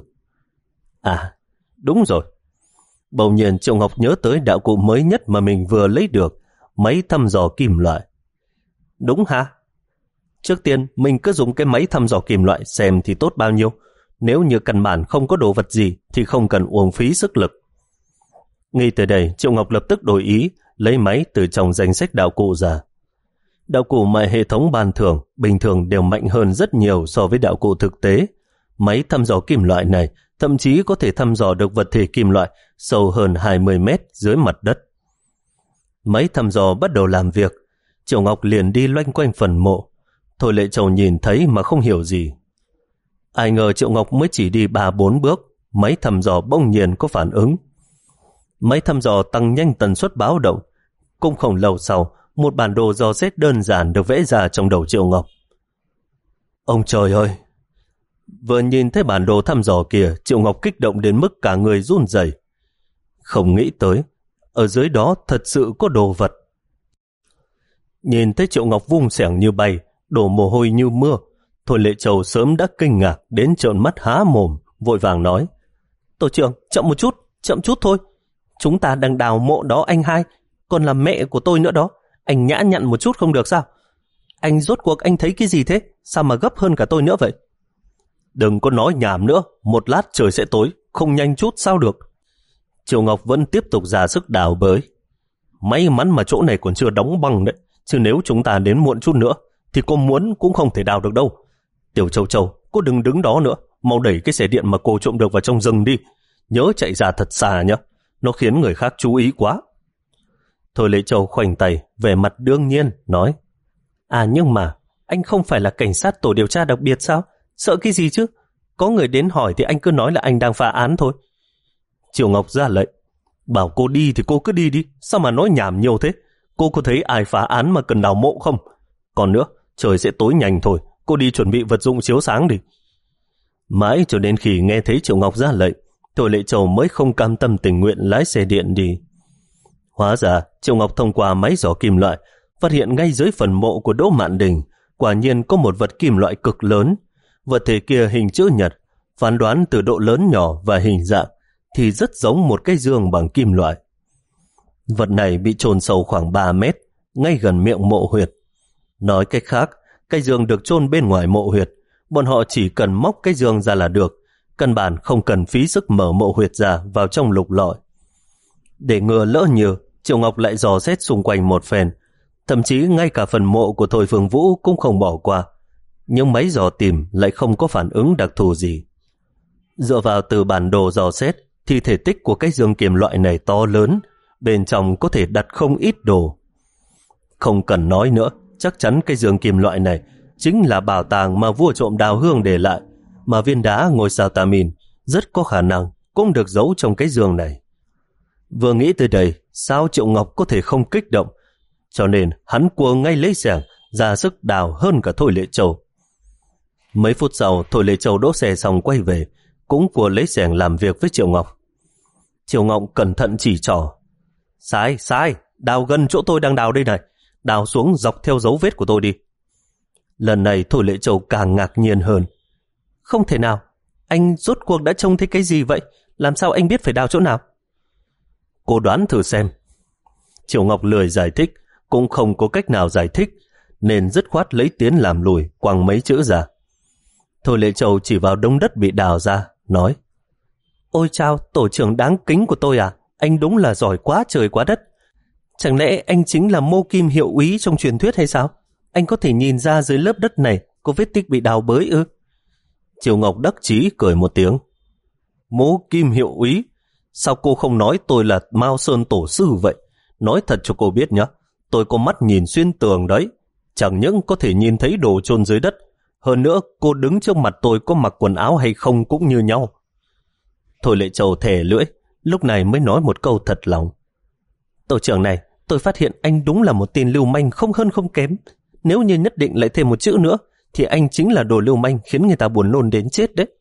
À, đúng rồi. Bỗng nhiên Triệu Ngọc nhớ tới đạo cụ mới nhất mà mình vừa lấy được, máy thăm dò kim loại. Đúng hả? Trước tiên mình cứ dùng cái máy thăm dò kim loại xem thì tốt bao nhiêu. Nếu như căn bản không có đồ vật gì thì không cần uổng phí sức lực. Ngay từ đây Triệu Ngọc lập tức đổi ý, lấy máy từ trong danh sách đạo cụ ra. Đạo cụ mà hệ thống ban thưởng bình thường đều mạnh hơn rất nhiều so với đạo cụ thực tế. Máy thăm dò kim loại này thậm chí có thể thăm dò được vật thể kim loại sâu hơn hai mươi mét dưới mặt đất. Máy thăm dò bắt đầu làm việc, Triệu Ngọc liền đi loanh quanh phần mộ. Thôi Lệ Châu nhìn thấy mà không hiểu gì. Ai ngờ Triệu Ngọc mới chỉ đi ba bốn bước, máy thăm dò bỗng nhiên có phản ứng. Máy thăm dò tăng nhanh tần suất báo động. Cũng không lâu sau, một bản đồ dò xét đơn giản được vẽ ra trong đầu Triệu Ngọc. Ông trời ơi! Vừa nhìn thấy bản đồ thăm dò kia, Triệu Ngọc kích động đến mức cả người run rẩy. Không nghĩ tới, ở dưới đó thật sự có đồ vật. Nhìn thấy Triệu Ngọc vung xẻng như bay, đổ mồ hôi như mưa, Thôi Lệ Châu sớm đã kinh ngạc đến trợn mắt há mồm, vội vàng nói. Tổ trưởng, chậm một chút, chậm chút thôi. Chúng ta đang đào mộ đó anh hai, còn là mẹ của tôi nữa đó. Anh nhã nhặn một chút không được sao? Anh rốt cuộc anh thấy cái gì thế? Sao mà gấp hơn cả tôi nữa vậy? Đừng có nói nhảm nữa, một lát trời sẽ tối, không nhanh chút sao được. Triệu Ngọc vẫn tiếp tục ra sức đào bới. May mắn mà chỗ này còn chưa đóng băng đấy, chứ nếu chúng ta đến muộn chút nữa thì cô muốn cũng không thể đào được đâu. Tiểu Châu Châu, cô đừng đứng đó nữa, mau đẩy cái xe điện mà cô trộm được vào trong rừng đi. Nhớ chạy ra thật xa nhé, nó khiến người khác chú ý quá. Thôi Lệ Châu khoanh tay, vẻ mặt đương nhiên, nói: À nhưng mà, anh không phải là cảnh sát tổ điều tra đặc biệt sao? Sợ cái gì chứ? Có người đến hỏi thì anh cứ nói là anh đang phá án thôi. Triệu Ngọc ra lệnh: Bảo cô đi thì cô cứ đi đi, sao mà nói nhảm nhiều thế? Cô có thấy ai phá án mà cần đào mộ không? Còn nữa, trời sẽ tối nhanh thôi, cô đi chuẩn bị vật dụng chiếu sáng đi. Mãi cho đến khi nghe thấy Triệu Ngọc ra lệnh, Thôi Lệ Châu mới không cam tâm tình nguyện lái xe điện đi. Hóa ra, Triệu Ngọc thông qua máy dò kim loại, phát hiện ngay dưới phần mộ của Đỗ Mạn Đình, quả nhiên có một vật kim loại cực lớn. Vật thể kia hình chữ nhật, phán đoán từ độ lớn nhỏ và hình dạng thì rất giống một cái giường bằng kim loại. Vật này bị chôn sâu khoảng ba mét, ngay gần miệng mộ huyệt. Nói cách khác, cái giường được chôn bên ngoài mộ huyệt, bọn họ chỉ cần móc cái giường ra là được, căn bản không cần phí sức mở mộ huyệt ra vào trong lục lọi. Để ngừa lỡ như, Triệu Ngọc lại dò xét xung quanh một phen, thậm chí ngay cả phần mộ của Thôi Phương Vũ cũng không bỏ qua, nhưng máy dò tìm lại không có phản ứng đặc thù gì. Dựa vào từ bản đồ dò xét thì thể tích của cái giường kim loại này to lớn, bên trong có thể đặt không ít đồ. Không cần nói nữa, chắc chắn cái giường kim loại này chính là bảo tàng mà vua trộm Đào Hương để lại, mà viên đá ngôi sao Tà Min rất có khả năng cũng được giấu trong cái giường này. Vừa nghĩ tới đây, sao Triệu Ngọc có thể không kích động, cho nên hắn cua ngay lấy xẻng ra sức đào hơn cả Thôi Lệ Châu. Mấy phút sau, Thôi Lệ Châu đỗ xe xong quay về, cũng cua lấy xẻng làm việc với Triệu Ngọc. Triệu Ngọc cẩn thận chỉ trỏ: Sai, sai, đào gần chỗ tôi đang đào đây này, đào xuống dọc theo dấu vết của tôi đi. Lần này Thôi Lệ Châu càng ngạc nhiên hơn. Không thể nào, anh rốt cuộc đã trông thấy cái gì vậy? Làm sao anh biết phải đào chỗ nào? Cô đoán thử xem. Triệu Ngọc lười giải thích, cũng không có cách nào giải thích, nên dứt khoát lấy tiến làm lùi, quăng mấy chữ ra. Thôi Lệ Châu chỉ vào đống đất bị đào ra, nói: Ôi chao, tổ trưởng đáng kính của tôi à, anh đúng là giỏi quá trời quá đất. Chẳng lẽ anh chính là Mô Kim hiệu úy trong truyền thuyết hay sao? Anh có thể nhìn ra dưới lớp đất này có vết tích bị đào bới ư? Triệu Ngọc đắc chí cười một tiếng: Mô Kim hiệu úy? Sao cô không nói tôi là Mao Sơn tổ sư vậy? Nói thật cho cô biết nhé, tôi có mắt nhìn xuyên tường đấy. Chẳng những có thể nhìn thấy đồ chôn dưới đất, hơn nữa cô đứng trước mặt tôi có mặc quần áo hay không cũng như nhau. Thôi Lệ Châu thè lưỡi, lúc này mới nói một câu thật lòng: Tổ trưởng này, tôi phát hiện anh đúng là một tên lưu manh không hơn không kém. Nếu như nhất định lại thêm một chữ nữa, thì anh chính là đồ lưu manh khiến người ta buồn nôn đến chết đấy.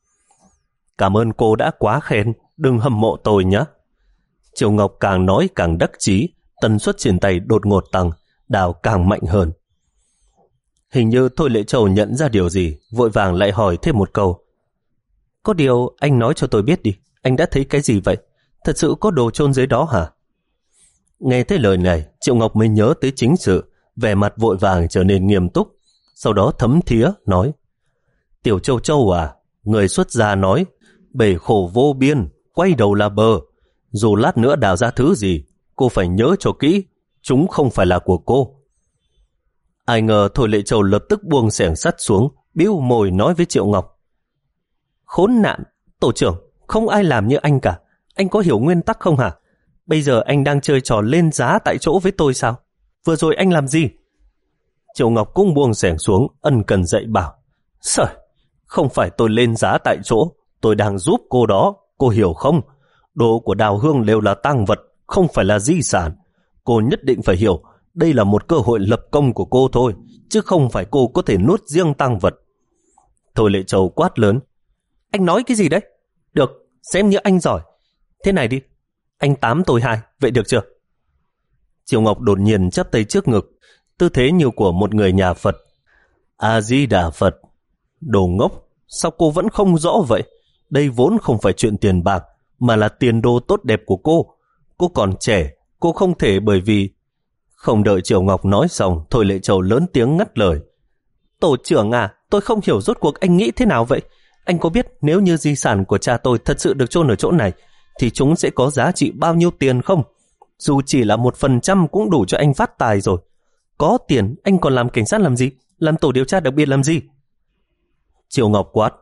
Cảm ơn cô đã quá khen, đừng hâm mộ tôi nhé. Triệu Ngọc càng nói càng đắc chí, tần suất trên tay đột ngột tăng, đào càng mạnh hơn. Hình như Thôi Lệ Châu nhận ra điều gì, vội vàng lại hỏi thêm một câu: Có điều anh nói cho tôi biết đi, anh đã thấy cái gì vậy? Thật sự có đồ chôn dưới đó hả? Nghe thấy lời này, Triệu Ngọc mới nhớ tới chính sự, vẻ mặt vội vàng trở nên nghiêm túc, sau đó thấm thía nói: Tiểu Châu Châu à, người xuất gia nói bể khổ vô biên, quay đầu là bờ. Dù lát nữa đào ra thứ gì, cô phải nhớ cho kỹ, chúng không phải là của cô. Ai ngờ Thôi Lệ Châu lập tức buông xẻng sắt xuống, bĩu môi nói với Triệu Ngọc: Khốn nạn, tổ trưởng, không ai làm như anh cả. Anh có hiểu nguyên tắc không hả? Bây giờ anh đang chơi trò lên giá tại chỗ với tôi sao? Vừa rồi anh làm gì? Triệu Ngọc cũng buông xẻng xuống, ân cần dạy bảo: Sợi, không phải tôi lên giá tại chỗ, tôi đang giúp cô đó, cô hiểu không? Đồ của Đào Hương đều là tang vật, không phải là di sản. Cô nhất định phải hiểu, đây là một cơ hội lập công của cô thôi, chứ không phải cô có thể nuốt riêng tang vật. Thôi Lệ Châu quát lớn: Anh nói cái gì đấy? Được, xem như anh giỏi. Thế này đi, anh tám tôi hai, vậy được chưa? Triệu Ngọc đột nhiên chắp tay trước ngực, tư thế như của một người nhà Phật. A-di-đà Phật. Đồ ngốc, sao cô vẫn không rõ vậy? Đây vốn không phải chuyện tiền bạc, mà là tiền đồ tốt đẹp của cô. Cô còn trẻ, cô không thể bởi vì... Không đợi Triệu Ngọc nói xong, Thôi Lệ Châu lớn tiếng ngắt lời: Tổ trưởng à, tôi không hiểu rốt cuộc anh nghĩ thế nào vậy? Anh có biết nếu như di sản của cha tôi thật sự được chôn ở chỗ này, thì chúng sẽ có giá trị bao nhiêu tiền không? Dù chỉ là một phần trăm cũng đủ cho anh phát tài rồi. Có tiền, anh còn làm cảnh sát làm gì? Làm tổ điều tra đặc biệt làm gì? Triệu Ngọc quát: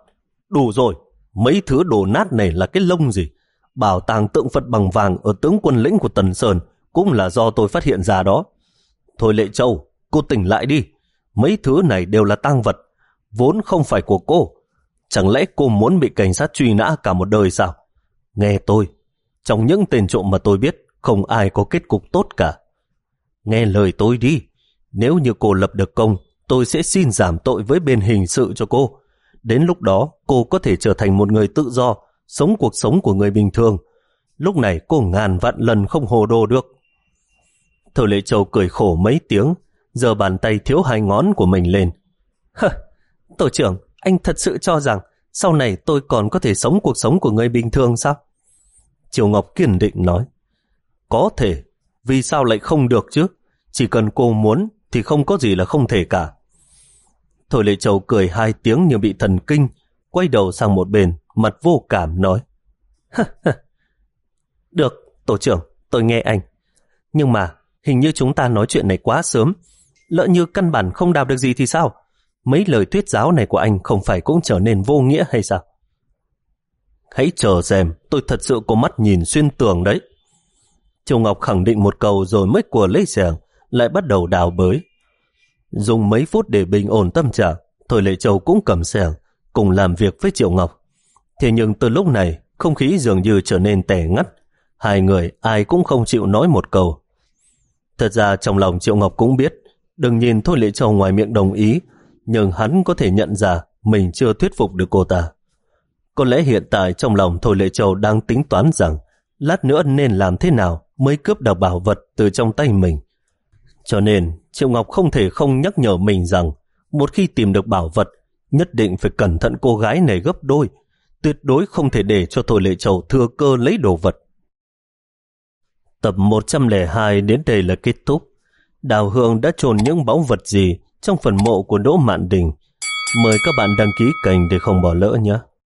Đủ rồi, mấy thứ đồ nát này là cái lông gì? Bảo tàng tượng Phật bằng vàng ở tướng quân lĩnh của Tần Sơn cũng là do tôi phát hiện ra đó. Thôi Lệ Châu, cô tỉnh lại đi. Mấy thứ này đều là tang vật, vốn không phải của cô. Chẳng lẽ cô muốn bị cảnh sát truy nã cả một đời sao? Nghe tôi, trong những tên trộm mà tôi biết, không ai có kết cục tốt cả. Nghe lời tôi đi, nếu như cô lập được công, tôi sẽ xin giảm tội với bên hình sự cho cô. Đến lúc đó, cô có thể trở thành một người tự do, sống cuộc sống của người bình thường. Lúc này cô ngàn vạn lần không hồ đồ được. Thôi Lệ Châu cười khổ mấy tiếng, giơ bàn tay thiếu hai ngón của mình lên. Hơ, tổ trưởng, anh thật sự cho rằng sau này tôi còn có thể sống cuộc sống của người bình thường sao? Triều Ngọc kiên định nói. Có thể, vì sao lại không được chứ? Chỉ cần cô muốn thì không có gì là không thể cả. Thôi Lệ Châu cười hai tiếng như bị thần kinh, quay đầu sang một bên, mặt vô cảm nói. Được, tổ trưởng, tôi nghe anh. Nhưng mà hình như chúng ta nói chuyện này quá sớm. Lỡ như căn bản không đào được gì thì sao? Mấy lời thuyết giáo này của anh không phải cũng trở nên vô nghĩa hay sao? Hãy chờ xem, tôi thật sự có mắt nhìn xuyên tường đấy. Triều Ngọc khẳng định một câu rồi mới của lấy xẻng, lại bắt đầu đào bới. Dùng mấy phút để bình ổn tâm trạng, Thôi Lệ Châu cũng cầm xẻng, cùng làm việc với Triệu Ngọc. Thế nhưng từ lúc này, không khí dường như trở nên tẻ ngắt. Hai người ai cũng không chịu nói một câu. Thật ra trong lòng Triệu Ngọc cũng biết, đừng nhìn Thôi Lệ Châu ngoài miệng đồng ý, nhưng hắn có thể nhận ra mình chưa thuyết phục được cô ta. Có lẽ hiện tại trong lòng Thôi Lệ Châu đang tính toán rằng lát nữa nên làm thế nào mới cướp được bảo vật từ trong tay mình. Cho nên Triệu Ngọc không thể không nhắc nhở mình rằng một khi tìm được bảo vật, nhất định phải cẩn thận cô gái này gấp đôi, tuyệt đối không thể để cho Thôi Lệ Châu thừa cơ lấy đồ vật. Tập một trăm lẻ hai đến đây là kết thúc. Đào Hương đã chôn những báu vật gì trong phần mộ của Đỗ Mạn Đình. Mời các bạn đăng ký kênh để không bỏ lỡ nhé.